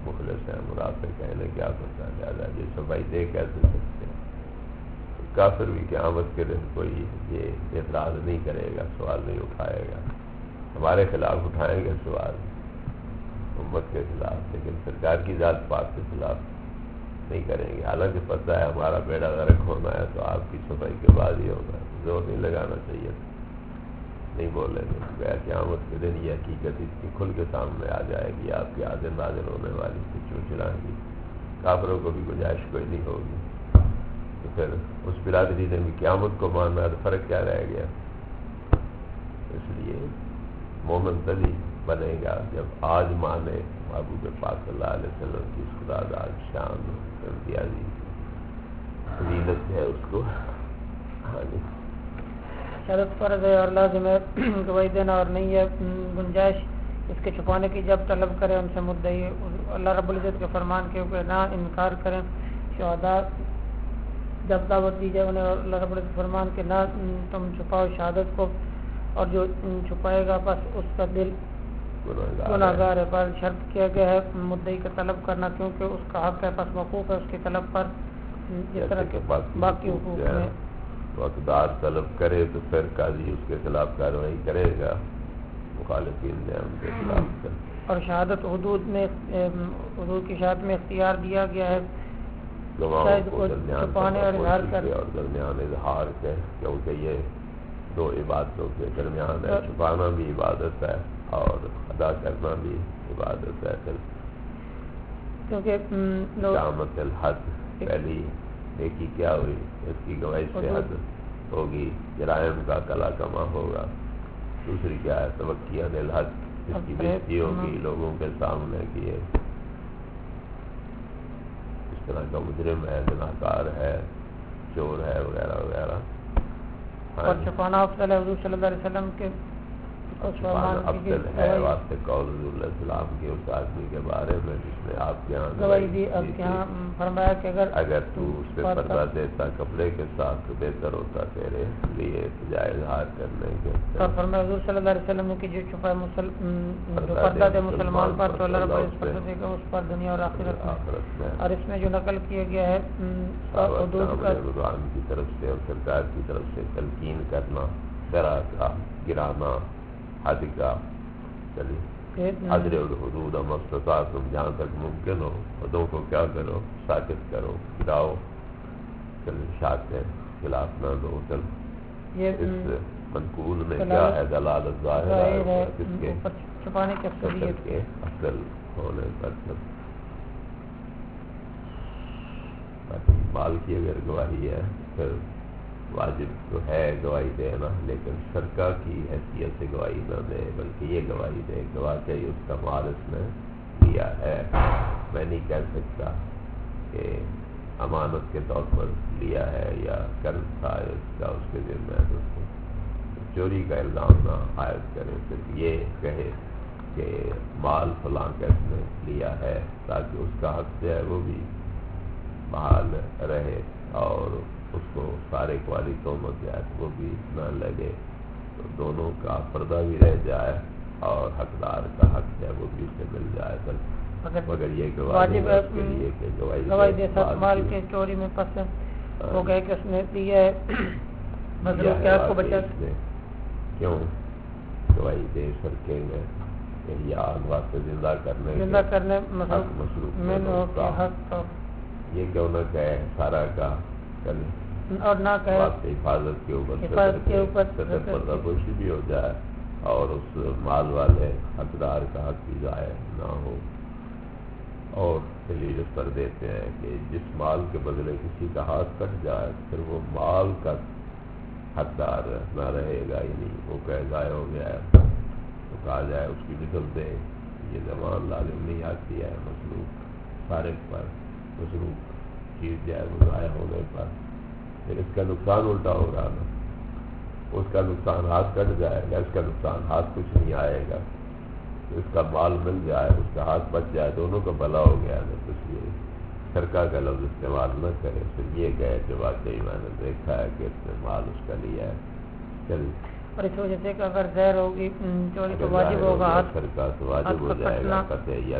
مخلص ہیں، منافق ہیں، انہیں کیا پتہ لہٰذا یہ صفائی دے کیسے سکتے ہیں؟ کافر بھی قیامت کے دن کوئی یہ اعتراض نہیں کرے گا، سوال نہیں اٹھائے گا. ہمارے خلاف اٹھائیں گے سوال امت کے خلاف، لیکن سرکار کی ذات پاک کے خلاف نہیں کریں گے. حالانکہ پتہ ہے ہمارا بیڑا غرق ہونا ہے تو آپ کی صفائی کے بعد ہی ہوگا. زور نہیں لگانا چاہیے، نہیں بولیں گے. قیامت کے دن یہ حقیقت اس کی کھل کے سامنے آ جائے گی، آپ کی حاضر نازل ہونے والی کچھ چلائیں گی، کافروں کو بھی گنجائش کوئی نہیں ہوگی. تو پھر اس برادری نے بھی قیامت کو ماننا ہے تو فرق کیا رہ گیا؟ اس لیے مومن تبھی بنے گا جب آج مانے محبوب پاک صلی اللہ علیہ وسلم کی خدا داد شان امتیازی فضیلت ہے اس کو. ہاں جی، شرط فرض ہے اور لازم ہے گواہی دینا، اور نہیں ہے گنجائش اس کے چھپانے کی. جب طلب کرے ان سے مدعی اللہ رب العزت کے فرمان کے اوپر نہ انکار کریں. شہداء جب دعوت دی جائے انہیں اللہ رب العزت فرمان کے نہ تم چھپاؤ شہادت کو، اور جو چھپائے گا بس اس کا دل گناہگار ہے. پر شرط کیا گیا ہے مدعی کا طلب کرنا، کیونکہ اس کا حق ہے، پس موقوف ہے اس کی طلب پر جس طرح کے باقی حقوق میں. حقدار طلب کرے تو پھر قاضی اس کے خلاف کارروائی کرے گا، مخالفین نے ان کے خلاف. اور شہادت حدود کی شہادت میں اختیار دیا گیا ہے گواہوں کو درمیان چھپانے اور اظہار کر اور درمیان اظہار کے، کیونکہ یہ دو عبادتوں کے درمیان ہے. چھپانا بھی عبادت ہے اور ادا کرنا بھی عبادت ہے. کیونکہ قیامت الحد پہلی نیکی کیا ہوئی؟ اس کی گواہی سے حد ہوگی، جرائم کا کلا کما ہوگا. دوسری کیا ہے؟ توقیان الحد، اس کی بےزتی ہوگی لوگوں کے سامنے کہ یہ اس طرح کا مجرم ہے، زناکار ہے، چور ہے، وغیرہ وغیرہ. اور چھپانا افضل ہے. حضور صلی اللہ علیہ وسلم کے افضل ہے واسطے قول حضور علیہ السلام کے اس آدمی کے بارے میں جس نے آپ کے یہاں گواہی دی. اب یہاں فرمایا کہ اگر تو اس پہ پردہ دیتا کپڑے کے ساتھ تو بہتر ہوتا تیرے لیے تجائے اظہار کرنے کے. اور فرمایا حضور صلی اللہ علیہ وسلم نے کہ جو چھپائے جو پردہ دے مسلمان پر تو اللہ رب العزت پردہ دے گا اس پر دنیا اور آخرت میں. اور اس میں جو نقل کیا گیا ہے حدود کا کی طرف سے اور سرکار کی طرف سے تلقین کرنا، شرع کا گرانا، حد کا. چلیے حضر الحدود مستطاعت، تم جہاں تک ممکن ہو حدوں کو کیا کرو؟ ساکت کرو، گراؤ. چلیے شاک کے خلاف نہ دو. چل اس منقول میں کیا ہے؟ دلالت ظاہر ہے کس کے؟ چھپانے کے افضلیت کے اصل ہونے پر. مال کی اگر گواہی ہے پھر واجب تو ہے گواہی دینا، لیکن سرکہ کی حیثیت سے گواہی نہ دے، بلکہ یہ گواہی دے کہ واقعی اس کا مال اس نے لیا ہے. میں نہیں کہہ سکتا کہ امانت کے طور پر لیا ہے یا قرض تھا اس کا اس کے ذمہ ہے، اس کو چوری کا الزام نہ عائد کرے. صرف یہ کہے کہ مال فلاں کا اس نے لیا ہے، تاکہ اس کا حق جو ہے وہ بھی بحال رہے اور اس کو سارے قوالی تہمت جائے وہ بھی نہ لگے. تو دونوں کا پردہ بھی رہ جائے اور حقدار کا حق ہے وہ بھی اسے مل جائے. مگر یہ گواہی ہے اس کے لیے کہ گواہی دے ساتھ مال کے چوری میں پس وہ کہے کہ اس نے دیا ہے مظلوم کے حق کو بچا. کیوں گواہی دے سرکے میں یا واسطے زندہ کرنے مصروف حق. یہ کیوں نہ کہے سارا کا اور نہ کہے حفاظت کے اوپر پردہ پوشی بھی ہو جائے اور اس مال والے حقدار کا حق بھی ضائع نہ ہو. اور دلیل اس پر دیتے ہیں کہ جس مال کے بدلے کسی کا ہاتھ کٹ جائے پھر وہ مال کا حقدار نہ رہے گا، یعنی وہ کہ ضائع ہو گیا ہے تو کہا جائے اس کی مثل دے. یہ زمان لازم نہیں آتی ہے مصروف سارے پر، مصروف چیز جائے وہ ضائع ہونے پر پھر اس کا نقصان الٹا ہوگا نا. اس کا نقصان ہاتھ کٹ جائے گا، اس کا نقصان ہاتھ کچھ نہیں آئے گا. اس کا مال مل جائے، اس کا ہاتھ بچ جائے، دونوں کا بھلا ہو گیا نا. تو اس لیے سرکہ کا لفظ استعمال نہ کرے، صرف یہ کہے کہ واقعی میں نے دیکھا ہے کہ اس نے مال اس کا لیا ہے. چلیے اور اس وجہ سے کہ اگر زہر ہوگی چوری تو واجب ہوگا، سرکہ تو واجب ہو جائے گا قطعیت.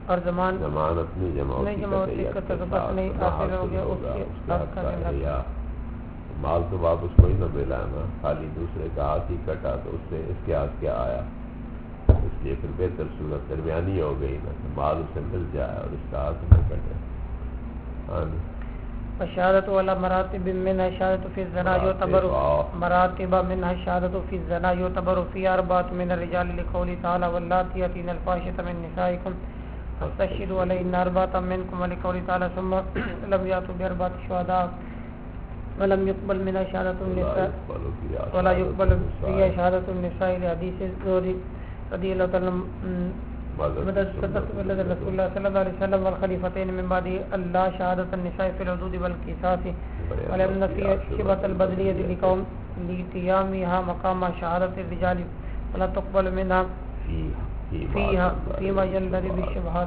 اور ضمانت نہیں جمع ہوتی کا تصبت نہیں حاصل ہو گیا اس کے حق کا یا مال تو واپس کوئی نہ ملا نا، خالی دوسرے کا ہاتھ ہی کٹا تو اس سے اس کے ہاتھ کیا آیا، اس لیے پھر بہتر صورت درمیانی ہو گئی نا کہ مال اسے مل جائے اور اس کا ہاتھ نہ کٹے. ہاں جی. الشهادة ولا مراتب منها الشهادة في الزنا يعتبر مراتب منها الشهادة في الزنا يعتبر في أربعة من الرجال لقوله تعالى واللاتي يأتين الفاحشة من نسائكم فاستشهدوا عليهن أربعة منكم ولقوله تعالى ثم لم يأتوا بأربعة شهداء ولم يقبل منها شهادة النساء ولا يقبل فيها شهادة النساء لحديث الزهري رضي الله تعالى مدد رسول الله صلى الله عليه وسلم والخليفتين من بعد الله شهادة النساء في الحدود والقصاص ولأن في شبهة البدلية لقوم لقيامها مقام شهادة الرجال ولا تقبل منها فيما ينبغي بالشبهات.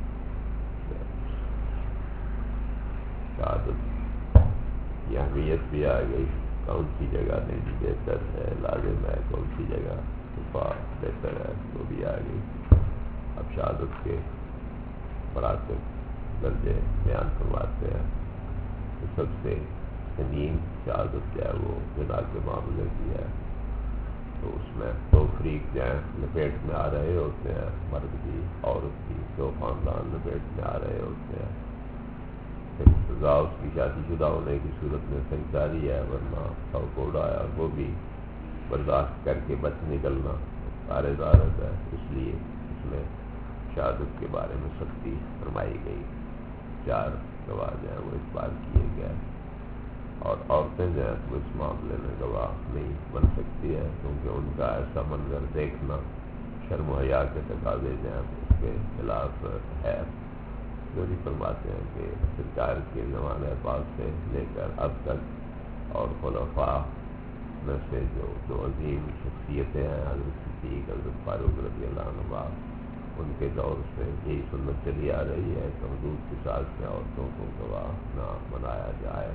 شهادت کی اہمیت بھی آ گئی، کون سی جگہ نہیں بہتر ہے، لازم ہے، کون سی جگہ بہتر ہے وہ بھی آ گئی. اب شہادت کے مراتب درجے بیان فرماتے ہیں. تو سب سے سنگین شہادت جو ہے وہ زنا کے معاملے کی ہے. تو اس میں دو فریق جو ہیں لپیٹ میں آ رہے ہوتے ہیں، مرد کی عورت کی، دو خاندان لپیٹ میں آ رہے ہوتے ہیں. سزا اس کی شادی شدہ ہونے کی صورت میں سنساری ہے، ورنہ سو کوڑا ہے اور وہ بھی برداشت کر کے بچ نکلنا سارے دارت ہے. اس لیے اس میں شہادت کے بارے میں سختی فرمائی گئی. 4 گواہ جو ہیں وہ اس بار کیے گئے اور عورتیں جو ہیں وہ اس معاملے میں گواہ نہیں بن سکتی ہے کیونکہ ان کا ایسا منظر دیکھنا شرم و حیا کے تقاضے جو ہیں اس کے خلاف ہے. جو بھی فرماتے ہیں کہ سرکار کے زمانے پاک سے لے کر اب تک اور خلفاء میں سے جو عظیم شخصیتیں ہیں، حضرت صدیق، حضرت فاروق رضی اللہ عنہ، ان کے دور سے یہی سنت چلی آ رہی ہے کہ حدود کے ساتھ میں عورتوں کو گواہ نہ بنایا جائے.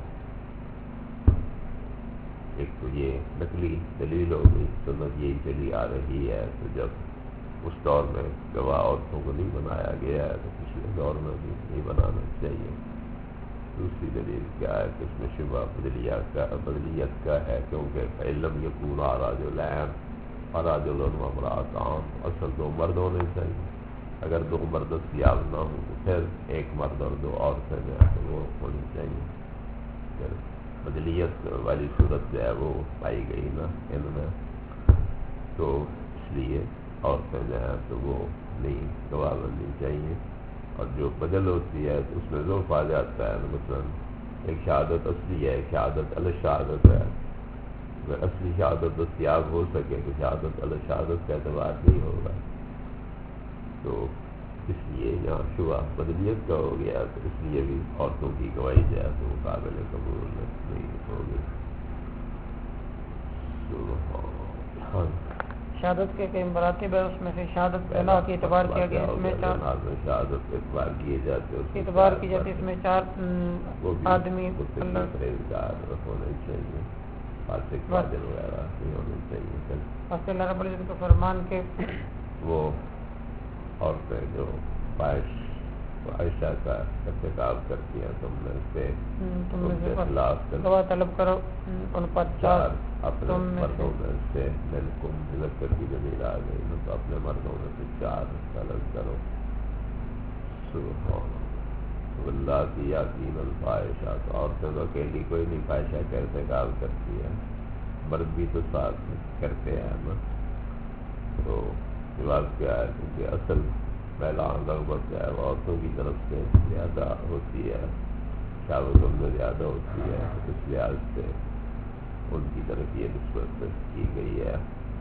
ایک تو یہ نقلی دلیل ہو گئی، سنت یہی چلی آ رہی ہے. تو جب اس دور میں گواہ عورتوں کو نہیں بنایا گیا ہے تو پچھلے دور میں بھی نہیں بنانا چاہیے. دوسری دلیل کیا ہے کہ اس میں شبہ بدلیت کا ہے کیونکہ علم یکون رجلین فرجل وامرأتان، اصل 2 مرد ہونے چاہیے. اگر 2 مرد دستیاب نہ ہوں تو پھر 1 مرد اور 2 عورتیں جو ہے وہ ہونی چاہیے. پھر بدلیت والی صورت جو ہے وہ پائی گئی نا ان میں، تو اس لیے عورتیں جو ہیں تو وہ نہیں گواہ بننی چاہیے. اور جو بدل ہوتی ہے تو اس میں ضعف آ جاتا ہے. مثلا ایک شہادت اصلی ہے، ایک شہادت الشہادت ہے. اگر اصلی شہادت دستیاب ہو سکے تو شہادت الشہادت کا اعتبار نہیں ہوگا. تو اس لیے یہاں شبہ بدلیت کا ہو گیا تو اس لیے بھی عورتوں کی گواہی جو ہے تو قابل قبول نہیں ہوگی. شہادت کے کئی مراتب ہے، اس میں سے شہادت پہلا کے اعتبار کیا گیا. اس میں 4 شہادت اعتبار کیے جاتے ہیں، اعتبار کی جاتی ہے. اس میں 4 آدمی پرہیزگار ہونے چاہیے، فاسق فاجر وغیرہ نہیں ہونے چاہیے. اللہ رب العزت کا فرمان کہ وہ عورتیں جو فاحشہ کا ارتکاب کرتی ہیں تم میں سے خلاف گواہ طلب کرو ان پر 4 اپنے مردوں میں سے منکم مذکر کی ضمیر آ گئی تو اپنے مردوں میں سے 4 طلب کرو. واللاتی یاتین الفاحشہ، عورتیں تو اکیلی کوئی نہیں فاحشہ کا ارتکاب کرتی ہے، مرد بھی تو ساتھ کرتے ہیں نا. تو جواب کیا ہے کیونکہ اصل پہلا رغبت جو ہے وہ عورتوں کی طرف سے زیادہ ہوتی ہے، شہوت ان میں زیادہ ہوتی ہے. اس لحاظ سے ان کی طرف یہ نسبت کی گئی ہے.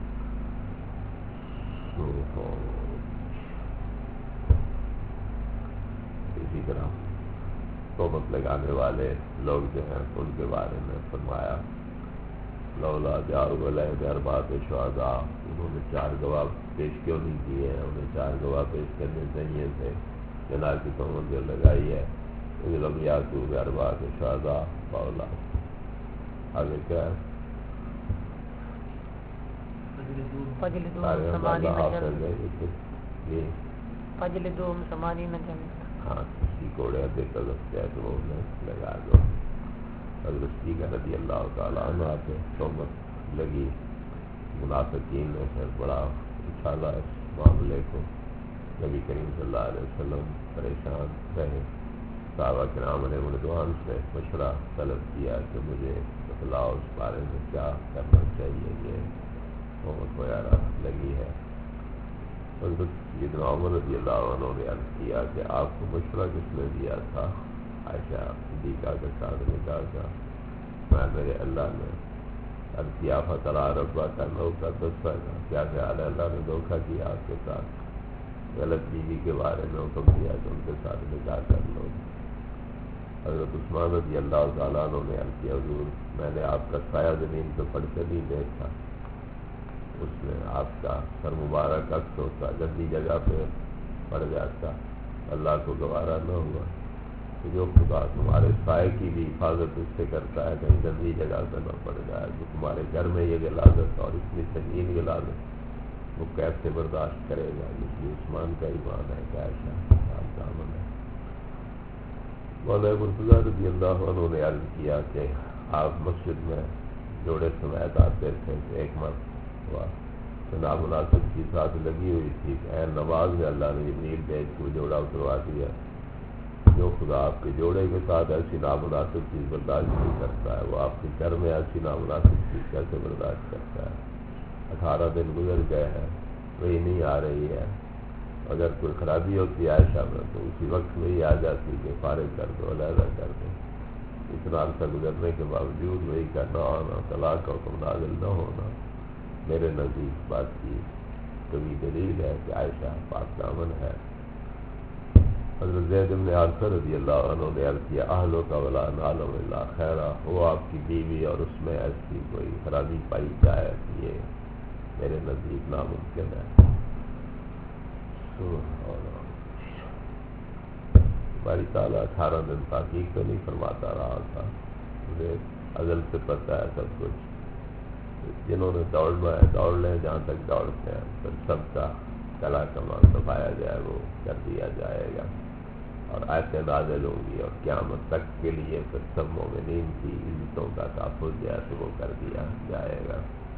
اسی طرح تہمت لگانے والے لوگ جو ہیں ان کے بارے میں فرمایا لولا جاؤ علیہ اربعۃ شہداء، انہوں نے 4 گواہ پیش کیوں نہیں کیے ہیں؟ انہیں 4 گواہ پیش کرنے چاہیے تھے. جنا کی تہمت جو لگائی ہے لم یاتوا باربعۃ شہداء فاولئک. آگے کیا ہے؟ فجلدوهم 80 جلدة. ہاں کسی کوڑے دے قذف کیا تو انہیں لگا دو. حضرت صدیقہ رضی اللہ تعالیٰ عنہ پہ تہمت لگی. منافقین نے پھر بڑا اچھالا اس معاملے کو. نبی کریم صلی اللہ علیہ وسلم پریشان رہے. صحابہ کرام نے رضوان سے مشورہ طلب کیا کہ مجھے بتلاؤ اس بارے میں کیا کرنا چاہیے. یہ تہمت وغیرہ لگی ہے. حضرت سیدنا عمر رضی اللہ عنہ نے عرض کیا کہ آپ کو مشورہ کس نے دیا تھا؟ عائشہ صدیقہ کے ساتھ نے کہا تھا میں میرے اللہ نے عرض کیا فترا ربا کا نو کا دسا کا کیا خیال ہے اللہ نے دھوکہ کیا آپ کے ساتھ. غلط بیوی کے بارے میں حکم دیا کہ ان کے ساتھ نکاح کر لو. حضرت عثمان رضی اللہ تعالیٰ عنہ نے عرض کیا حضور میں نے آپ کا سایہ زمین پہ پڑتے نہیں دیکھا. اس میں آپ کا سر مبارک عکس ہوتا گندی جگہ پہ پڑ جاتا. اللہ کو گوارا نہ ہوا کہ جو خدا تمہارے سائے کی بھی حفاظت اس سے کرتا ہے کہیں گندی جگہ پہ نہ پڑ جائے. جو تمہارے گھر میں یہ غلاظت اور اتنی سنگین غلاظت وہ کیسے برداشت کرے گا. اس لیے عثمان کا ایمان ہے کہ عائشہ آپ کا عمل ہے. مولانا مرتضیٰ رضی اللہ عنہ نے عرض کیا کہ آپ مسجد میں جوڑے سمیت آتے تھے کہ ایک مرد ہوا تو نامناسب کی ساتھ لگی ہوئی تھی کہ اے نماز میں اللہ نے جبریل بھیج کو جوڑا اتروا دیا. جو خدا آپ کے جوڑے کے ساتھ ایسی نامناسب چیز برداشت نہیں کرتا ہے وہ آپ کے گھر میں ایسی نامناسب چیز کیسے برداشت کرتا ہے. 18 دن گزر گئے ہیں وہی نہیں آ رہی ہے. اگر کوئی خرابی ہوتی ہے عائشہ میں تو اسی وقت میں ہی آ جاتی کہ فارغ کر دو علیحدہ کر دو. اتنا عرصہ گزرنے کے باوجود وہی کا نہ آنا طلاق کا حکم نازل نہ ہونا میرے نزدیک بات کی کبھی دلیل ہے کہ عائشہ پاک دامن ہے. حضرت زید بن حارثہ رضی اللہ عنہ نے عرض کیا اہلو کا ولا نعلم الا خیرا. وہ آپ کی بیوی اور اس میں ایسی کوئی خرابی پائی جائے یہ میرے نزدیک ناممکن ہے. باری تعالیٰ 18 دن تحقیق تو نہیں فرماتا رہا تھا. مجھے ازل سے پتہ ہے سب کچھ. جنہوں نے دوڑنا ہے دوڑ لیں جہاں تک دوڑتے ہیں. پھر سب کا کلا کمان دبایا جائے وہ کر دیا جائے گا اور آیتیں نازل ہوں گی اور قیامت تک کے لیے پھر سب مومنین کی عزتوں کا تحفظ جیسے وہ کر دیا جائے گا.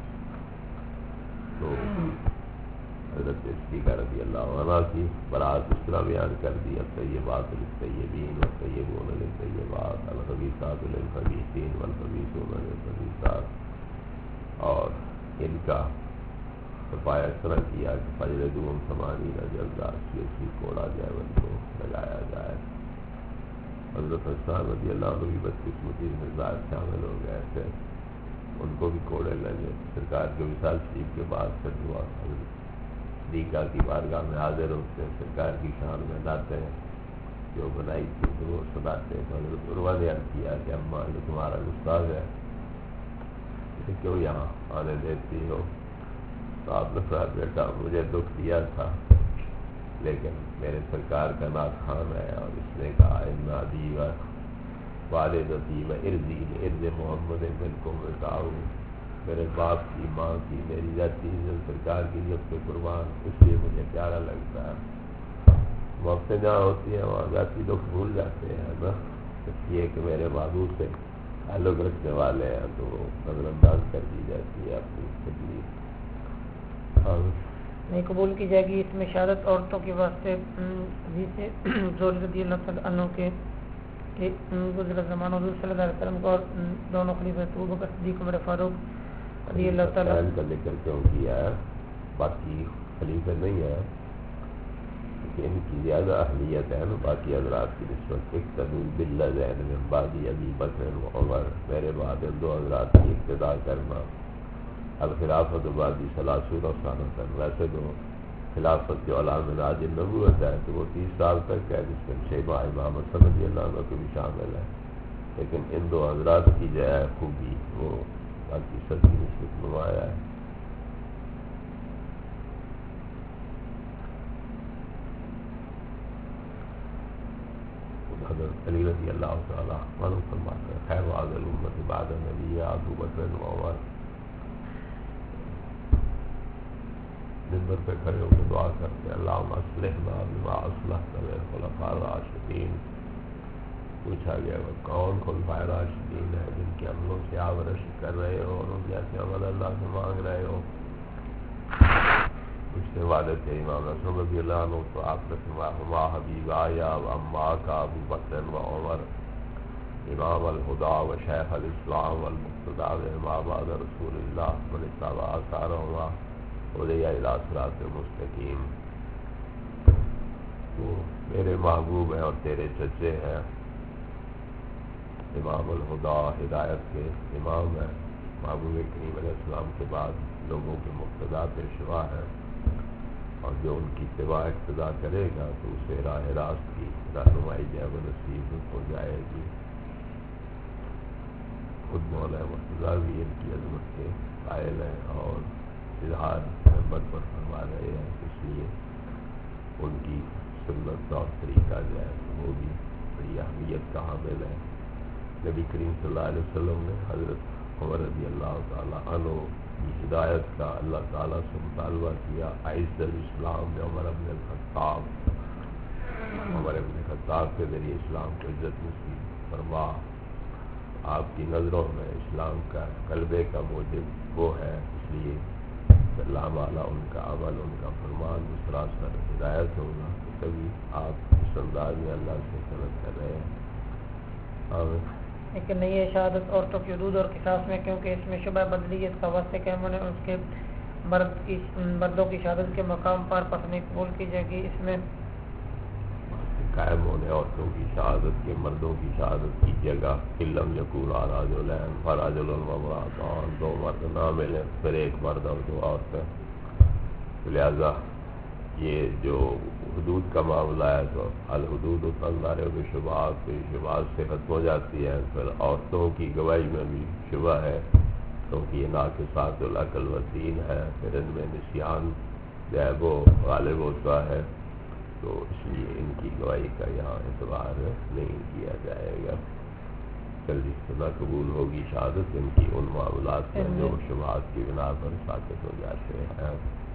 تو حضرت صدیقہ رضی اللہ عنہ کی برات اس طرح بیان کر دیا طیبات للطیبین والطیبون للطیبات الخبیثات للخبیثین والخبیثون للخبیثات. اور ان کا صفایا اس طرح کیا کہ فجلدوہم 80 جلدہ اسی کوڑا جو ہے ان کو لگایا جائے. حضرت حسان رضی اللہ عنہ کی بدقسمتی میں زائد شامل ہو گئے تھے. ان کو بھی کوڑے لگے. سرکار کے وصال شریف کے بعد پھر دعا حضرت صدیقہ کی بارگاہ میں حاضر ہوتے ہیں. سرکار کی شان میں ناتے ہیں جو بنائی تھی تو وہ سناتے ہیں. حضرت عروہ نے عرض کیا کہ اماں یہ تمہارا گستاخ ہے کیوں یہاں آنے دیتی ہو؟ تو آپ نے فرمایا بیٹا مجھے دکھ دیا تھا لیکن میرے سرکار کا نات خان ہے اور اس نے کہا ان ابی و والدتی و ارضی ارض محمد بالکل بتاؤ. میرے باپ کی ماں کی میری ذاتی عزت سرکار کی عزت پہ قربان اس لیے مجھے پیارا لگتا ہے. وقتیں جہاں ہوتی ہیں وہاں ذاتی دکھ بھول جاتے ہیں نا. یہ کہ میرے معبود سے تعلق رکھنے والے ہیں تو نظر انداز کر دی جاتی ہے اپنی تکلیف. نہیں قبول کی جائے گی. اس میں شہادت عورتوں کے واسطے حدیث زور رضی اللہ تعالیٰ عنہ کے گزرا زمان حضور صلی اللہ علیہ وسلم کو اور دونوں خلیفہ ابوبکر صدیق عمر فاروق رضی اللہ تعالیٰ کا ذکر کیوں کیا ہے؟ باقی خلیفہ نہیں ہے ان کی زیادہ اہلیت ہے نا باقی حضرات کی نسبت. اقتدوا بالذین من بعد ابی بکر و عمر. میرے بعد ان دو حضرات کی اقتداء کرنا. الخلافت بعد 30 سنہ. ویسے تو خلافت جو علامہ ناج نبوت ہے تو وہ 30 سال تک ہے جس میں شیبہ امام حسن رضی اللہ عنہ کو بھی شامل ہے. لیکن ان دو حضرات کی جو ہے خوبی وہ باقی سب کی نسبت نمایاں ہے. حضرت علی رضی اللہ تعالیٰ عنہ فرماتے ہیں خیر واضح الامت بعد نبی ابو بکر و عمر. منبر پہ کھڑے ہو کے دعا کرتے ہیں اللہم اصلحنا بما اصلحت بالخلفاء الراشدین. پوچھا گیا وہ کون خلفاء راشدین ہے جن کے عملوں سے آپ رشک کر رہے ہو اور ان جیسے عمل اللہ سے مانگ رہے ہو. پوچھنے والے تھے امام حسن رضی اللہ عنہ تو آپ نے فرمایا ہما حبیب آیا و اما کا ابو بکر و عمر امام الہدا و شیخ الاسلام والمقتدی بہما بعد رسول اللہ من اتبع آثارہما اولیاء الی صراط مستقیم. وہ میرے محبوب ہیں اور تیرے چچے ہیں. امام الہدا ہدایت کے امام ہیں. محبوب کریم علیہ السلام کے بعد لوگوں کے مقتدا پیشوا ہیں اور جو ان کی اتباع اقتدا کرے گا تو اسے راہ راست کی رہنمائی جو ہے نصیب ہو جائے گی. خود مولا مرتضیٰ بھی ان کی عظمت کے قائل ہیں اور اظہار محبت پر فرما رہے ہیں. اس لیے ان کی سنت اور طریقہ جو ہے وہ بھی بڑی اہمیت کا حامل ہے. نبی کریم صلی اللہ علیہ وسلم نے حضرت عمر رضی اللہ تعالیٰ عنہ کی ہدایت کا اللہ تعالیٰ سے مطالبہ کیا. اعز الاسلام عمر بن الخطاب. عمر بن الخطاب کے ذریعے اسلام کو عزت نصیب فرما. آپ کی نظروں میں اسلام کا غلبے کا موجب وہ ہے. اس لیے اللہ والا ان کا عمل ان کا فرمان دوسرا سر ہدایت ہوگا. کبھی آپ اس انداز میں اللہ سے طلب کر رہے ہیں. لیکن نہیں ہے شہادت عورتوں کی حدود اور قصاص میں کیونکہ اس میں شبہ بدلیت کا واسطے کہ ہم نے اس کے مردوں کی شہادت کے مقام پر پس نہیں قبول کی جائے گی. اس میں قائم ہونے عورتوں کی شہادت کے مردوں کی شہادت کی جگہ علم یقول راجلین فراجل المراتان. دو مرد نہ ملیں پھر ایک مرد اور دو عورتیں. لہذا یہ جو حدود کا معاملہ ہے تو الحدود تنظر بشبہات شبہات سے ختم ہو جاتی ہے. پھر عورتوں کی گواہی میں بھی شبہ ہے کیونکہ یہ ناقصات العقل و دین ہے. پھر ان میں نسیان جو ہے وہ غالب ہوتا ہے تو اس لیے ان کی گواہی کا یہاں اعتبار نہیں کیا جائے گا. جلدی سے نہ قبول ہوگی شہادت ان کی ان معاملات میں جو شبہات کی بنا پر ساقط ہو جاتے ہیں.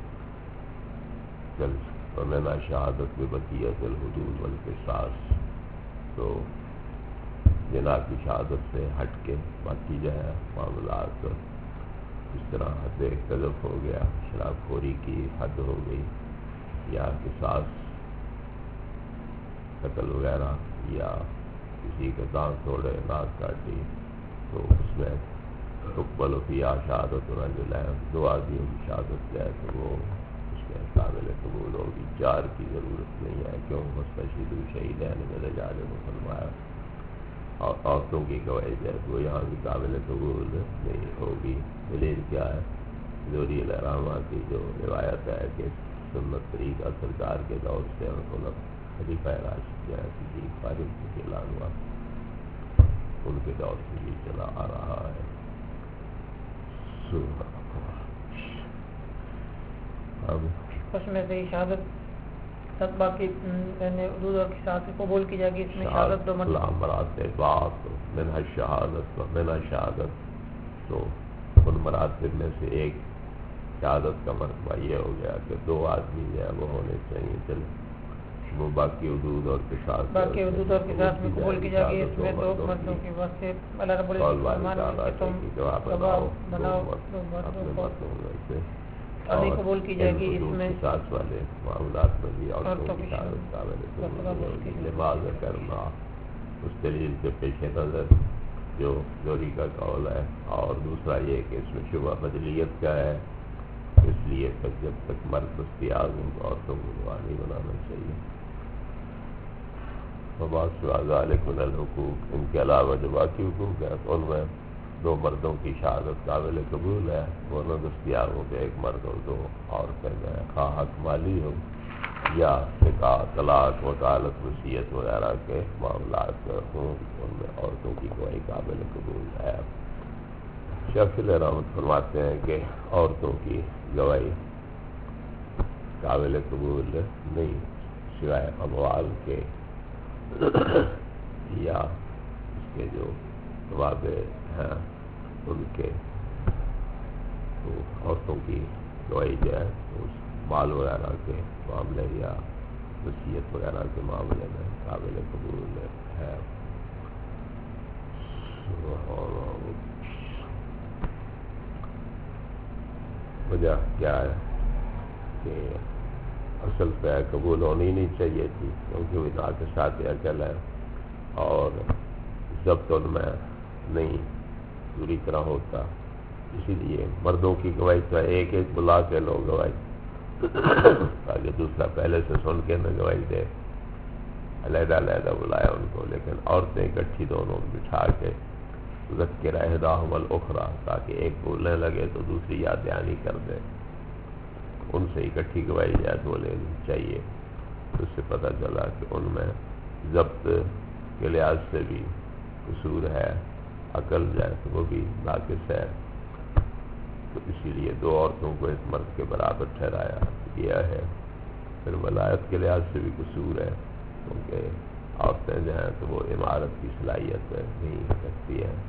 ومن شہادت ببقیت الحدود والقصاص. تو جنا کی شہادت سے ہٹ کے باقی جو ہے معاملات اس طرح حد قذف ہو گیا, شراب خوری کی حد ہو گئی, یا قصاص قتل وغیرہ, یا کسی کا دانت توڑے ناک کاٹی, تو اس میں تقبل فیہا شہادت رجلین. دو آدمیوں کی شہادت جائے تو وہ اس میں قابل قبول ہوگی. چار کی ضرورت نہیں ہے کیوں مستشہدوا شہیدین من رجالکم فرمایا. اور عورتوں کی گواہی جائے تو وہ یہاں بھی قابل قبول نہیں ہوگی. دلیل کیا ہے؟ ذوری الرحمہ کی جو روایت ہے کہ سنت طریقہ سرکار کے دور سے اور خلیفہ راشد جو ہے صدیق فاروق رضی اللہ عنہ ان کے دور سے بھی چلا آ رہا ہے. اس میں سے شہادت تک باقی حدود اور قصاص قبول کی جائے گی. اس میں شہادت دو مراتب منها الشہادت و منها الشہادت. تو ان مراتب میں سے ایک شہادت کا مرتبہ یہ ہو گیا کہ دو آدمی جو ہے وہ ہونے چاہیے. چلے وہ باقی حدود اور قصاص میں قبول کی جائے گی. اس میں دو مردوں کے واسطے اللہ رب العزت تم گواہ بناؤ دو مردوں کو اور قبول کی جائے گی. اس میں قصاص والے معاملات میں بھی عورتوں کی شہادت قابل لباس کرنا اس دلیل کے پیش نظر جو ذوری کا قول ہے. اور دوسرا یہ کہ اس میں شبہ بدلیت کا ہے, اس لیے تک جب تک مرد دستیاب ہوں تو عورتوں کو گواہ نہیں بنانا چاہیے. ذالک من الحقوق. ان کے علاوہ جو باقی حقوق ہیں ان میں دو مردوں کی شہادت قابل قبول ہے. وہ نہ دستیاب ہو کہ ایک مرد اور دو عورتیں جو ہے خواہ حق مالی ہو یا نکاح طلاق وکالت وصیت وغیرہ کے معاملات ہوں, ان میں عورتوں کی گواہی قابل قبول ہے. شیخ رحمت فرماتے ہیں کہ عورتوں کی گواہی قابل قبول نہیں سوائے اموال کے یا اس کے جو توابع ہیں ان کے. تو عورتوں کی گواہی جو ہے مال وغیرہ کے معاملے یا وصیت وغیرہ کے معاملے میں قابل قبول ہے۔ وجہ کیا ہے کہ اصل پہ قبول ہونی نہیں چاہیے تھی، کیونکہ وہ ناقصات عقل ہے اور ضبط ان میں نہیں پوری طرح ہوتا، اسی لیے مردوں کی گواہی تو ایک ایک بلا کے لو گواہی تاکہ دوسرا پہلے سے سن کے نہ گواہی دے، علیحدہ علیحدہ بلایا ان کو، لیکن عورتیں اکٹھی دونوں بٹھا کے ذکر احداہم الاخری، تاکہ ایک بولنے لگے تو دوسری یاد دہانی کر دے، ان سے اکٹھی گواہی جائز وہ لینی چاہیے۔ اس سے پتہ چلا کہ ان میں ضبط کے لحاظ سے بھی قصور ہے، عقل جائے تو وہ بھی ناقص ہے، تو اسی لیے دو عورتوں کو ایک مرد کے برابر ٹھہرایا گیا ہے۔ پھر ولایت کے لحاظ سے بھی قصور ہے، کیونکہ عورتیں جو ہیں تو وہ عمارت کی صلاحیت نہیں رکھتی ہیں،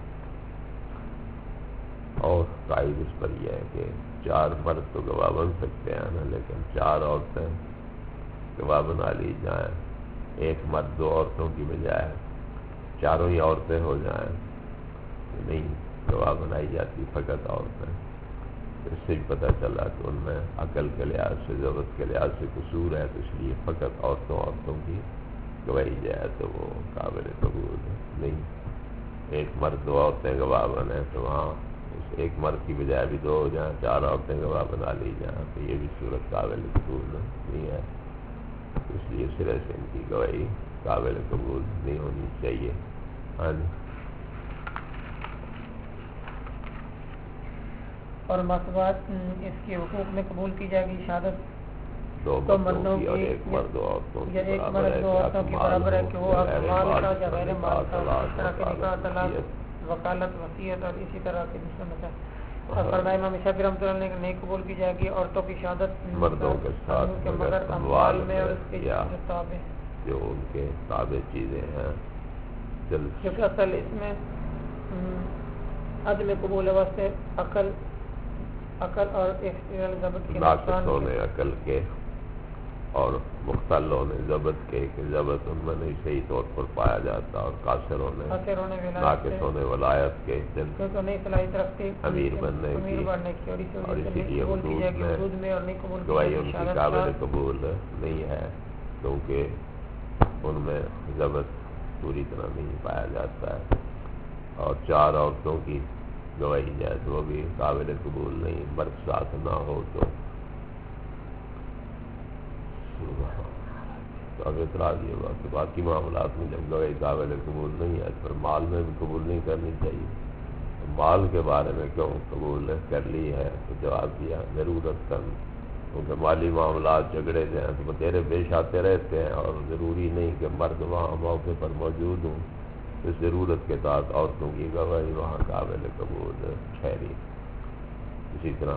اور قائد اس پر یہ ہے کہ 4 مرد تو گواہ بن سکتے ہیں نا، لیکن 4 عورتیں گواہ بنا لی جائیں، ایک مرد 2 عورتوں کی بجائے چاروں ہی عورتیں ہو جائیں، نہیں گواہ بنائی جاتی فقط عورتیں۔ اس سے بھی پتہ چلا کہ ان میں عقل کے لحاظ سے ضرورت کے لحاظ سے قصور ہے، تو اس لیے فقط عورتوں کی گواہی جائے تو وہ قابل قبول نہیں۔ ایک مرد 2 عورتیں گواہ بنے تو وہاں اس ایک مرد کی بجائے بھی 2 ہو جائیں، 4 عورتیں گواہ بنا لی جائیں، تو یہ بھی صورت قابل قبول نہیں ہے، اس لیے سرے سے ان کی گواہی قابل قبول نہیں ہونی چاہیے۔ ہاں جی۔ اور مساوات اس کے حقوق میں قبول کی جائے گی شہادت 2 مردوں کی اور 1 مرد 2 عورتوں کی ایک مرد 2 عورتوں کی برابر ہے کہ وہ مال کا یا غیر مال کا، اس طرح کے نکاح، طلاق، وکالت، وصیت اور اسی طرح کے دوسرے مسائل۔ اور فرمایا امام شافعی رحمۃ اللہ علیہ نے نہیں قبول کی جائے گی عورتوں کی شہادت مردوں کے ساتھ مگر اموال میں اور اس کے تابع جو ان کے تابع چیزیں ہیں، کیونکہ اصل اس میں عدم قبول واسطے عقل اور ضبط کے ناقص ہونے عقل کے اور مختل ہونے ضبط کے، کہ ضبط ان میں نہیں صحیح طور پر پایا جاتا، اور قاصر ہونے ناقص ہونے ولایت کے نہیں صلاحیت رکھتے امیر بننے کی، اور اسی لیے حدود میں گواہی ان کی قابل قبول نہیں ہے، کیونکہ ان میں ضبط پوری طرح نہیں پایا جاتا ہے۔ اور 4 عورتوں کی گواہی جائے تو وہ بھی قابل قبول نہیں، مرد ساتھ نہ ہو تو اب اعتراض یہ ہوا کہ باقی معاملات میں جب گواہی قابل قبول نہیں ہے تو مال میں بھی قبول نہیں کرنی چاہیے، مال کے بارے میں کیوں قبول کر لی ہے؟ تو جواب دیا ضرورت کن، کیونکہ مالی معاملات جھگڑے جو ہیں تو بتیرے پیش آتے رہتے ہیں، اور ضروری نہیں کہ مرد وہاں موقع پر موجود ہوں، اس ضرورت کے تحت عورتوں کی گواہی وہاں قابل قبول ٹھہری۔ اسی طرح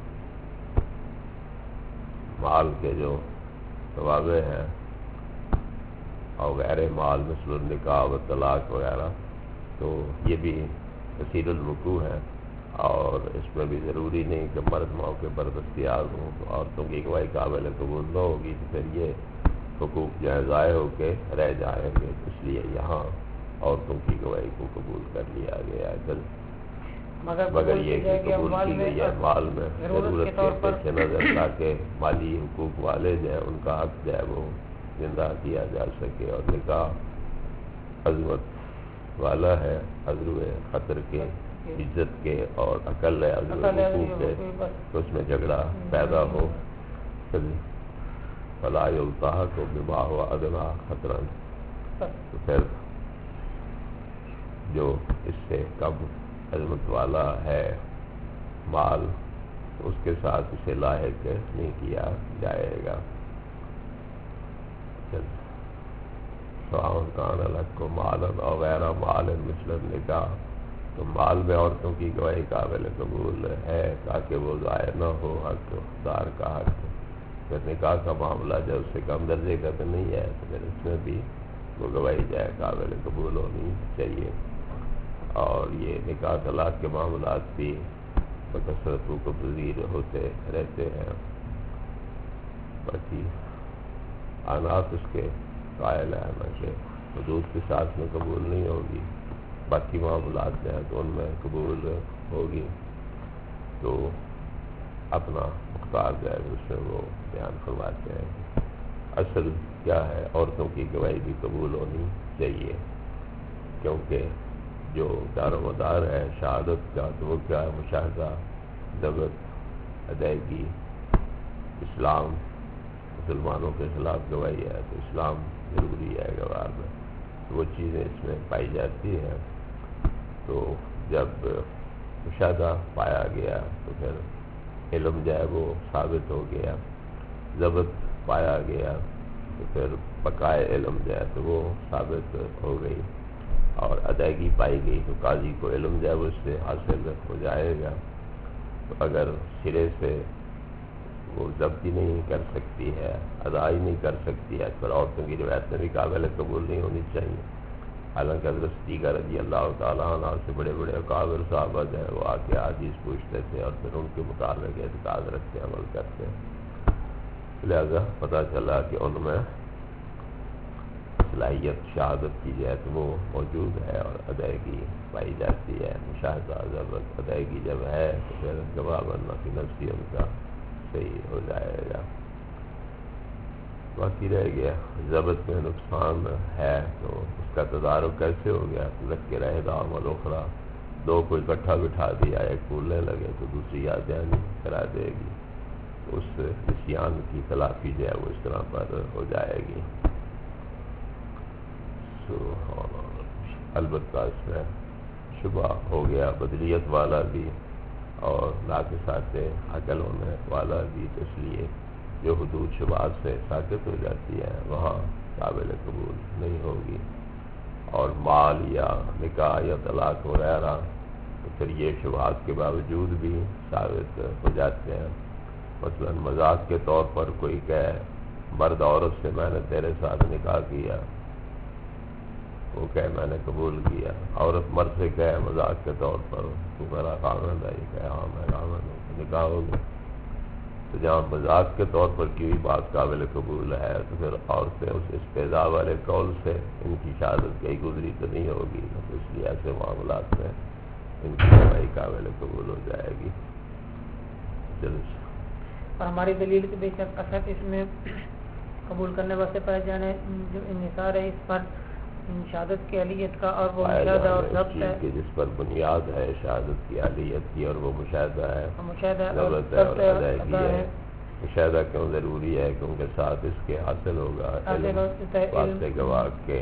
مال کے جو ضوابط ہیں اور غیر مال مثل النکاح و طلاق وغیرہ، تو یہ بھی کثیر الوقوع ہے، اور اس میں بھی ضروری نہیں کہ مرد موقع پر دستیاب ہوں، تو عورتوں کی گواہی قابل قبول نہ ہوگی تو پھر یہ حقوق جو ہے ضائع ہو کے رہ جائیں گے، اس لیے یہاں عورتوں کی گواہی کو قبول کر لیا گیا ہے، مگر یہ کہ قبول کی گئی ہے مال میں ضرورت کے پیش نظر، تاکہ مالی حقوق والے جو ہیں ان کا حق جو ہے وہ زندہ کیا جا سکے، اور نکاح عظمت والا ہے، عذر خطر کے، عزت کے، اور عقل ہے عذر حقوق کے، تو اس میں جھگڑا پیدا ہو، فلا یلتحق بما هو ادنی خطرا، تو پھر جو اس سے کم عظمت والا ہے مال، تو اس کے ساتھ اسے لاحق نہیں کیا جائے گا۔ سواء کان لکم مالا او غیر مال مثل النکاح، تو مال میں عورتوں کی گواہی قابل قبول ہے تاکہ وہ ضائع نہ ہو حق دار کا حق۔ پھر نکاح کا معاملہ جب اس سے کم درجے کا تو نہیں ہے، تو پھر اس میں بھی وہ گواہی جائے قابل قبول ہونی چاہیے۔ اور یہ نکاح طلاق کے معاملات بھی بکثرت کو پذیر ہوتے رہتے ہیں، باقی آناف اس کے قائل ہے نا کہ حدود کے ساتھ میں قبول نہیں ہوگی، باقی معاملات ہیں تو ان میں قبول ہوگی، تو اپنا مختار جائے اس میں وہ بیان فرماتے ہیں کہ اصل کیا ہے، عورتوں کی گواہی بھی قبول ہونی چاہیے، کیونکہ جو دار و مدار ہے شہادت کا تو وہ کیا ہے، مشاہدہ، ضبط، ادائیگی، اسلام، مسلمانوں کے خلاف گواہی ہے تو اسلام ضروری ہے گواہ میں، تو وہ چیزیں اس میں پائی جاتی ہیں۔ تو جب مشاہدہ پایا گیا تو پھر علم جو ہے وہ ثابت ہو گیا، ضبط پایا گیا تو پھر بقائے علم جو ہے تو وہ ثابت ہو گئی، اور ادائیگی پائی گئی تو قاضی کو علم جو ہے وہ اس سے حاصل ہو جائے گا۔ تو اگر سرے سے وہ ضبط ہی نہیں کر سکتی ہے، ادا ہی نہیں کر سکتی ہے، پھر عورتوں کی روایتیں بھی قابل قبول نہیں ہونی چاہیے۔ حالانکہ حضرت صدیقہ رضی اللہ تعالیٰ عنہ سے بڑے بڑے اکابر صحابہ جو ہیں وہ آ کے حدیث پوچھتے تھے اور پھر ان کے مطابق اعتقاد رکھتے عمل کرتے، لہذا پتہ چلا کہ ان میں صلاحیت شہادت کی جائے تو وہ موجود ہے اور ادائیگی پائی جاتی ہے، مشاہدہ، ضبط، ادائیگی جب ہے تو پھر گواہ بننا کی نفسی ان کا صحیح ہو جائے گا۔ باقی رہ گیا ضبط میں نقصان ہے تو اس کا تدارک کیسے ہو گیا، ذکر احدام الاخری، دو کو اکٹھا بٹھا دیا، ایک بولنے لگے تو دوسری یاد دہانی کرا دے گی، اس نسیان کی تلافی جو ہے وہ اس طرح پر ہو جائے گی۔ البتہ اس میں شبہ ہو گیا بدلیت والا بھی اور ناقصات عقل ہونے والا بھی، تو اس لیے جو حدود شبہات سے ساقط ہو جاتی ہے وہاں قابل قبول نہیں ہوگی، اور مال یا نکاح یا طلاق وغیرہ تو پھر یہ شبہات کے باوجود بھی ثابت ہو جاتے ہیں۔ مثلا مذاق کے طور پر کوئی کہے مرد عورت سے میں نے تیرے ساتھ نکاح کیا، وہ کہے میں نے قبول کیا، عورت مرد سے کہے مذاق کے طور پر تو میرا خاوند ہے، یہ کہے ہاں میں خاوند ہوں، تو نکاح ہو گیا۔ تو جہاں مذاق کے طور پر کی ہوئی بات قابل قبول ہے تو پھر عورتیں اس استضاء والے قول سے ان کی شہادت کہیں گزری تو نہیں ہوگی، تو اس لیے ایسے معاملات میں ان کی گواہی قابل قبول ہو جائے گی۔ اور ہماری دلیل کے بے شک اثر اس میں قبول کرنے واسطے پائے جانے جو انحصار ہے اس پر شہادت کی اہلیت کا، اور وہ مشاہدہ اور ضبط ہے جس پر بنیاد ہے شہادت کی اہلیت کی، اور وہ مشاہدہ ہے، مشاہدہ ضبط ہے اور ادائیگی ہے۔ مشاہدہ کیوں ضروری ہے؟ کیونکہ ساتھ اس کے حاصل ہوگا علم، واسطے گواہ کے،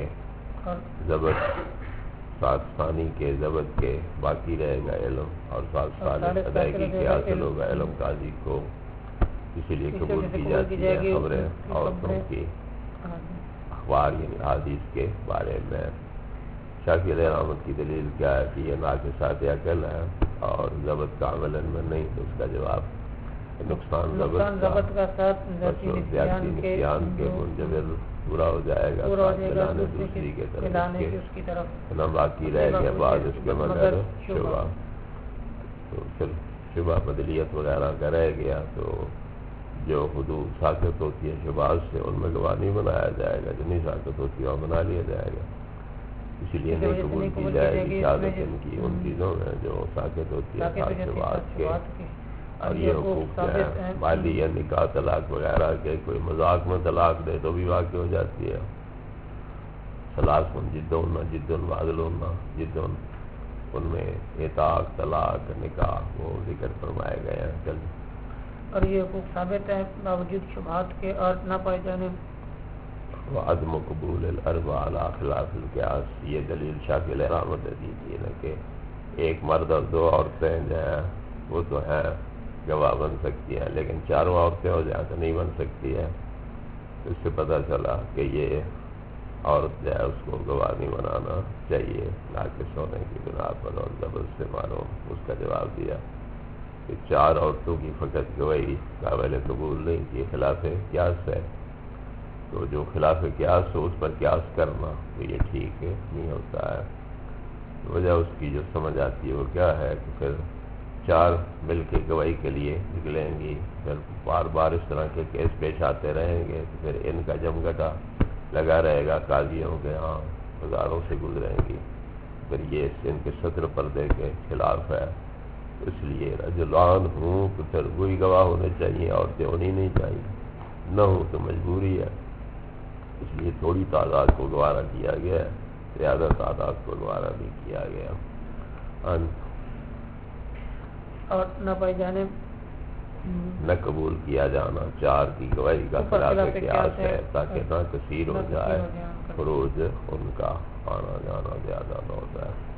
ضبط ساتھ ثانی کے، ضبط کے باقی رہے گا علم، اور ساتھ ثالث ادائیگی کے حاصل ہوگا علم قاضی کو، اسی لیے قبول کی جاتی ہے خبریں عورتوں کی، اخبار یعنی حدیث کے بارے میں۔ شافعی علیہ رحمت کی دلیل کیا ہے کہ یہ ناقصات عقل ہے اور ضبط کا عمل میں نہیں، تو اس کا جواب نقصان ضبط کا ساتھ نسیان کے منجبر پورا ہو جائے گا، چلانے دوسری کے طرف نہ باقی رہ گیا بعد اس کے مگر شبہ، تو پھر شبہ بدلیت وغیرہ کا رہ گیا تو جو حدود ساقط ہوتی ہے شبہات سے ان میں گواہ نہیں بنایا جائے گا، جو نہیں ساقط ہوتی ہے وہاں بنا لیا جائے گا، اسی لیے نہیں قبول کی جائے گی شہادت ان کی ان چیزوں میں جو ساقط ہوتی ہے خاص شبہات کے۔ اور یہ حقوق ہے مالی یا نکاح طلاق وغیرہ کے، کوئی مذاق میں طلاق دے تو بھی واقع ہو جاتی ہے، ثلاث من جدون جدن وعدلون جدن، ان میں اطاق، طلاق، نکاح وہ ذکر فرمائے گئے ہیں۔ چل اور یہ حقوق ثابت ہے باوجود شبہات کے اور نہ پائے جانے۔ وعدم قبول الاربع علی خلاف القیاس، یہ دلیل شافعی علیہ رحمت دی تھی نا کہ ایک مرد اور دو عورتیں جو ہیں وہ تو ہیں گواہ بن سکتی ہیں، لیکن چاروں عورتیں ہو جائیں تو نہیں بن سکتی ہے، اس سے پتہ چلا کہ یہ عورت جو ہے اس کو گواہ نہیں بنانا چاہیے ناقص ہونے کی بنا پر، اور ضبط سے معلوم اس کا جواب دیا کہ چار عورتوں کی فقط گواہی قابل قبول نہیں، کہ خلاف قیاس ہے، تو جو خلاف قیاس ہو اس پر قیاس کرنا تو یہ ٹھیک نہیں ہوتا ہے۔ وجہ اس کی جو سمجھ آتی ہے وہ کیا ہے کہ پھر 4 مل کے گواہی کے لیے نکلیں گی، پھر بار بار اس طرح کے کیس پیش آتے رہیں گے تو پھر ان کا جمگٹا لگا رہے گا قاضیوں کے ہاں، ہزاروں سے گزریں گی، پھر یہ ان کے صدر پردے کے خلاف ہے، اس لیے رجلان ہوں تو پھر وہی گواہ ہونے چاہیے، عورتیں ہونی نہیں چاہیے، نہ ہو تو مجبوری ہے، اس لیے تھوڑی تعداد کو گوارا کیا گیا ہے، زیادہ تعداد کو گوارا بھی کیا گیا۔ اور نہ پائی جانے نہ قبول کیا جانا 4 کی گواہی کا خلاف قیاس ہے، تاکہ نہ کثیر ہو جائے، خروج ان کا آنا جانا زیادہ نہ ہو جائے۔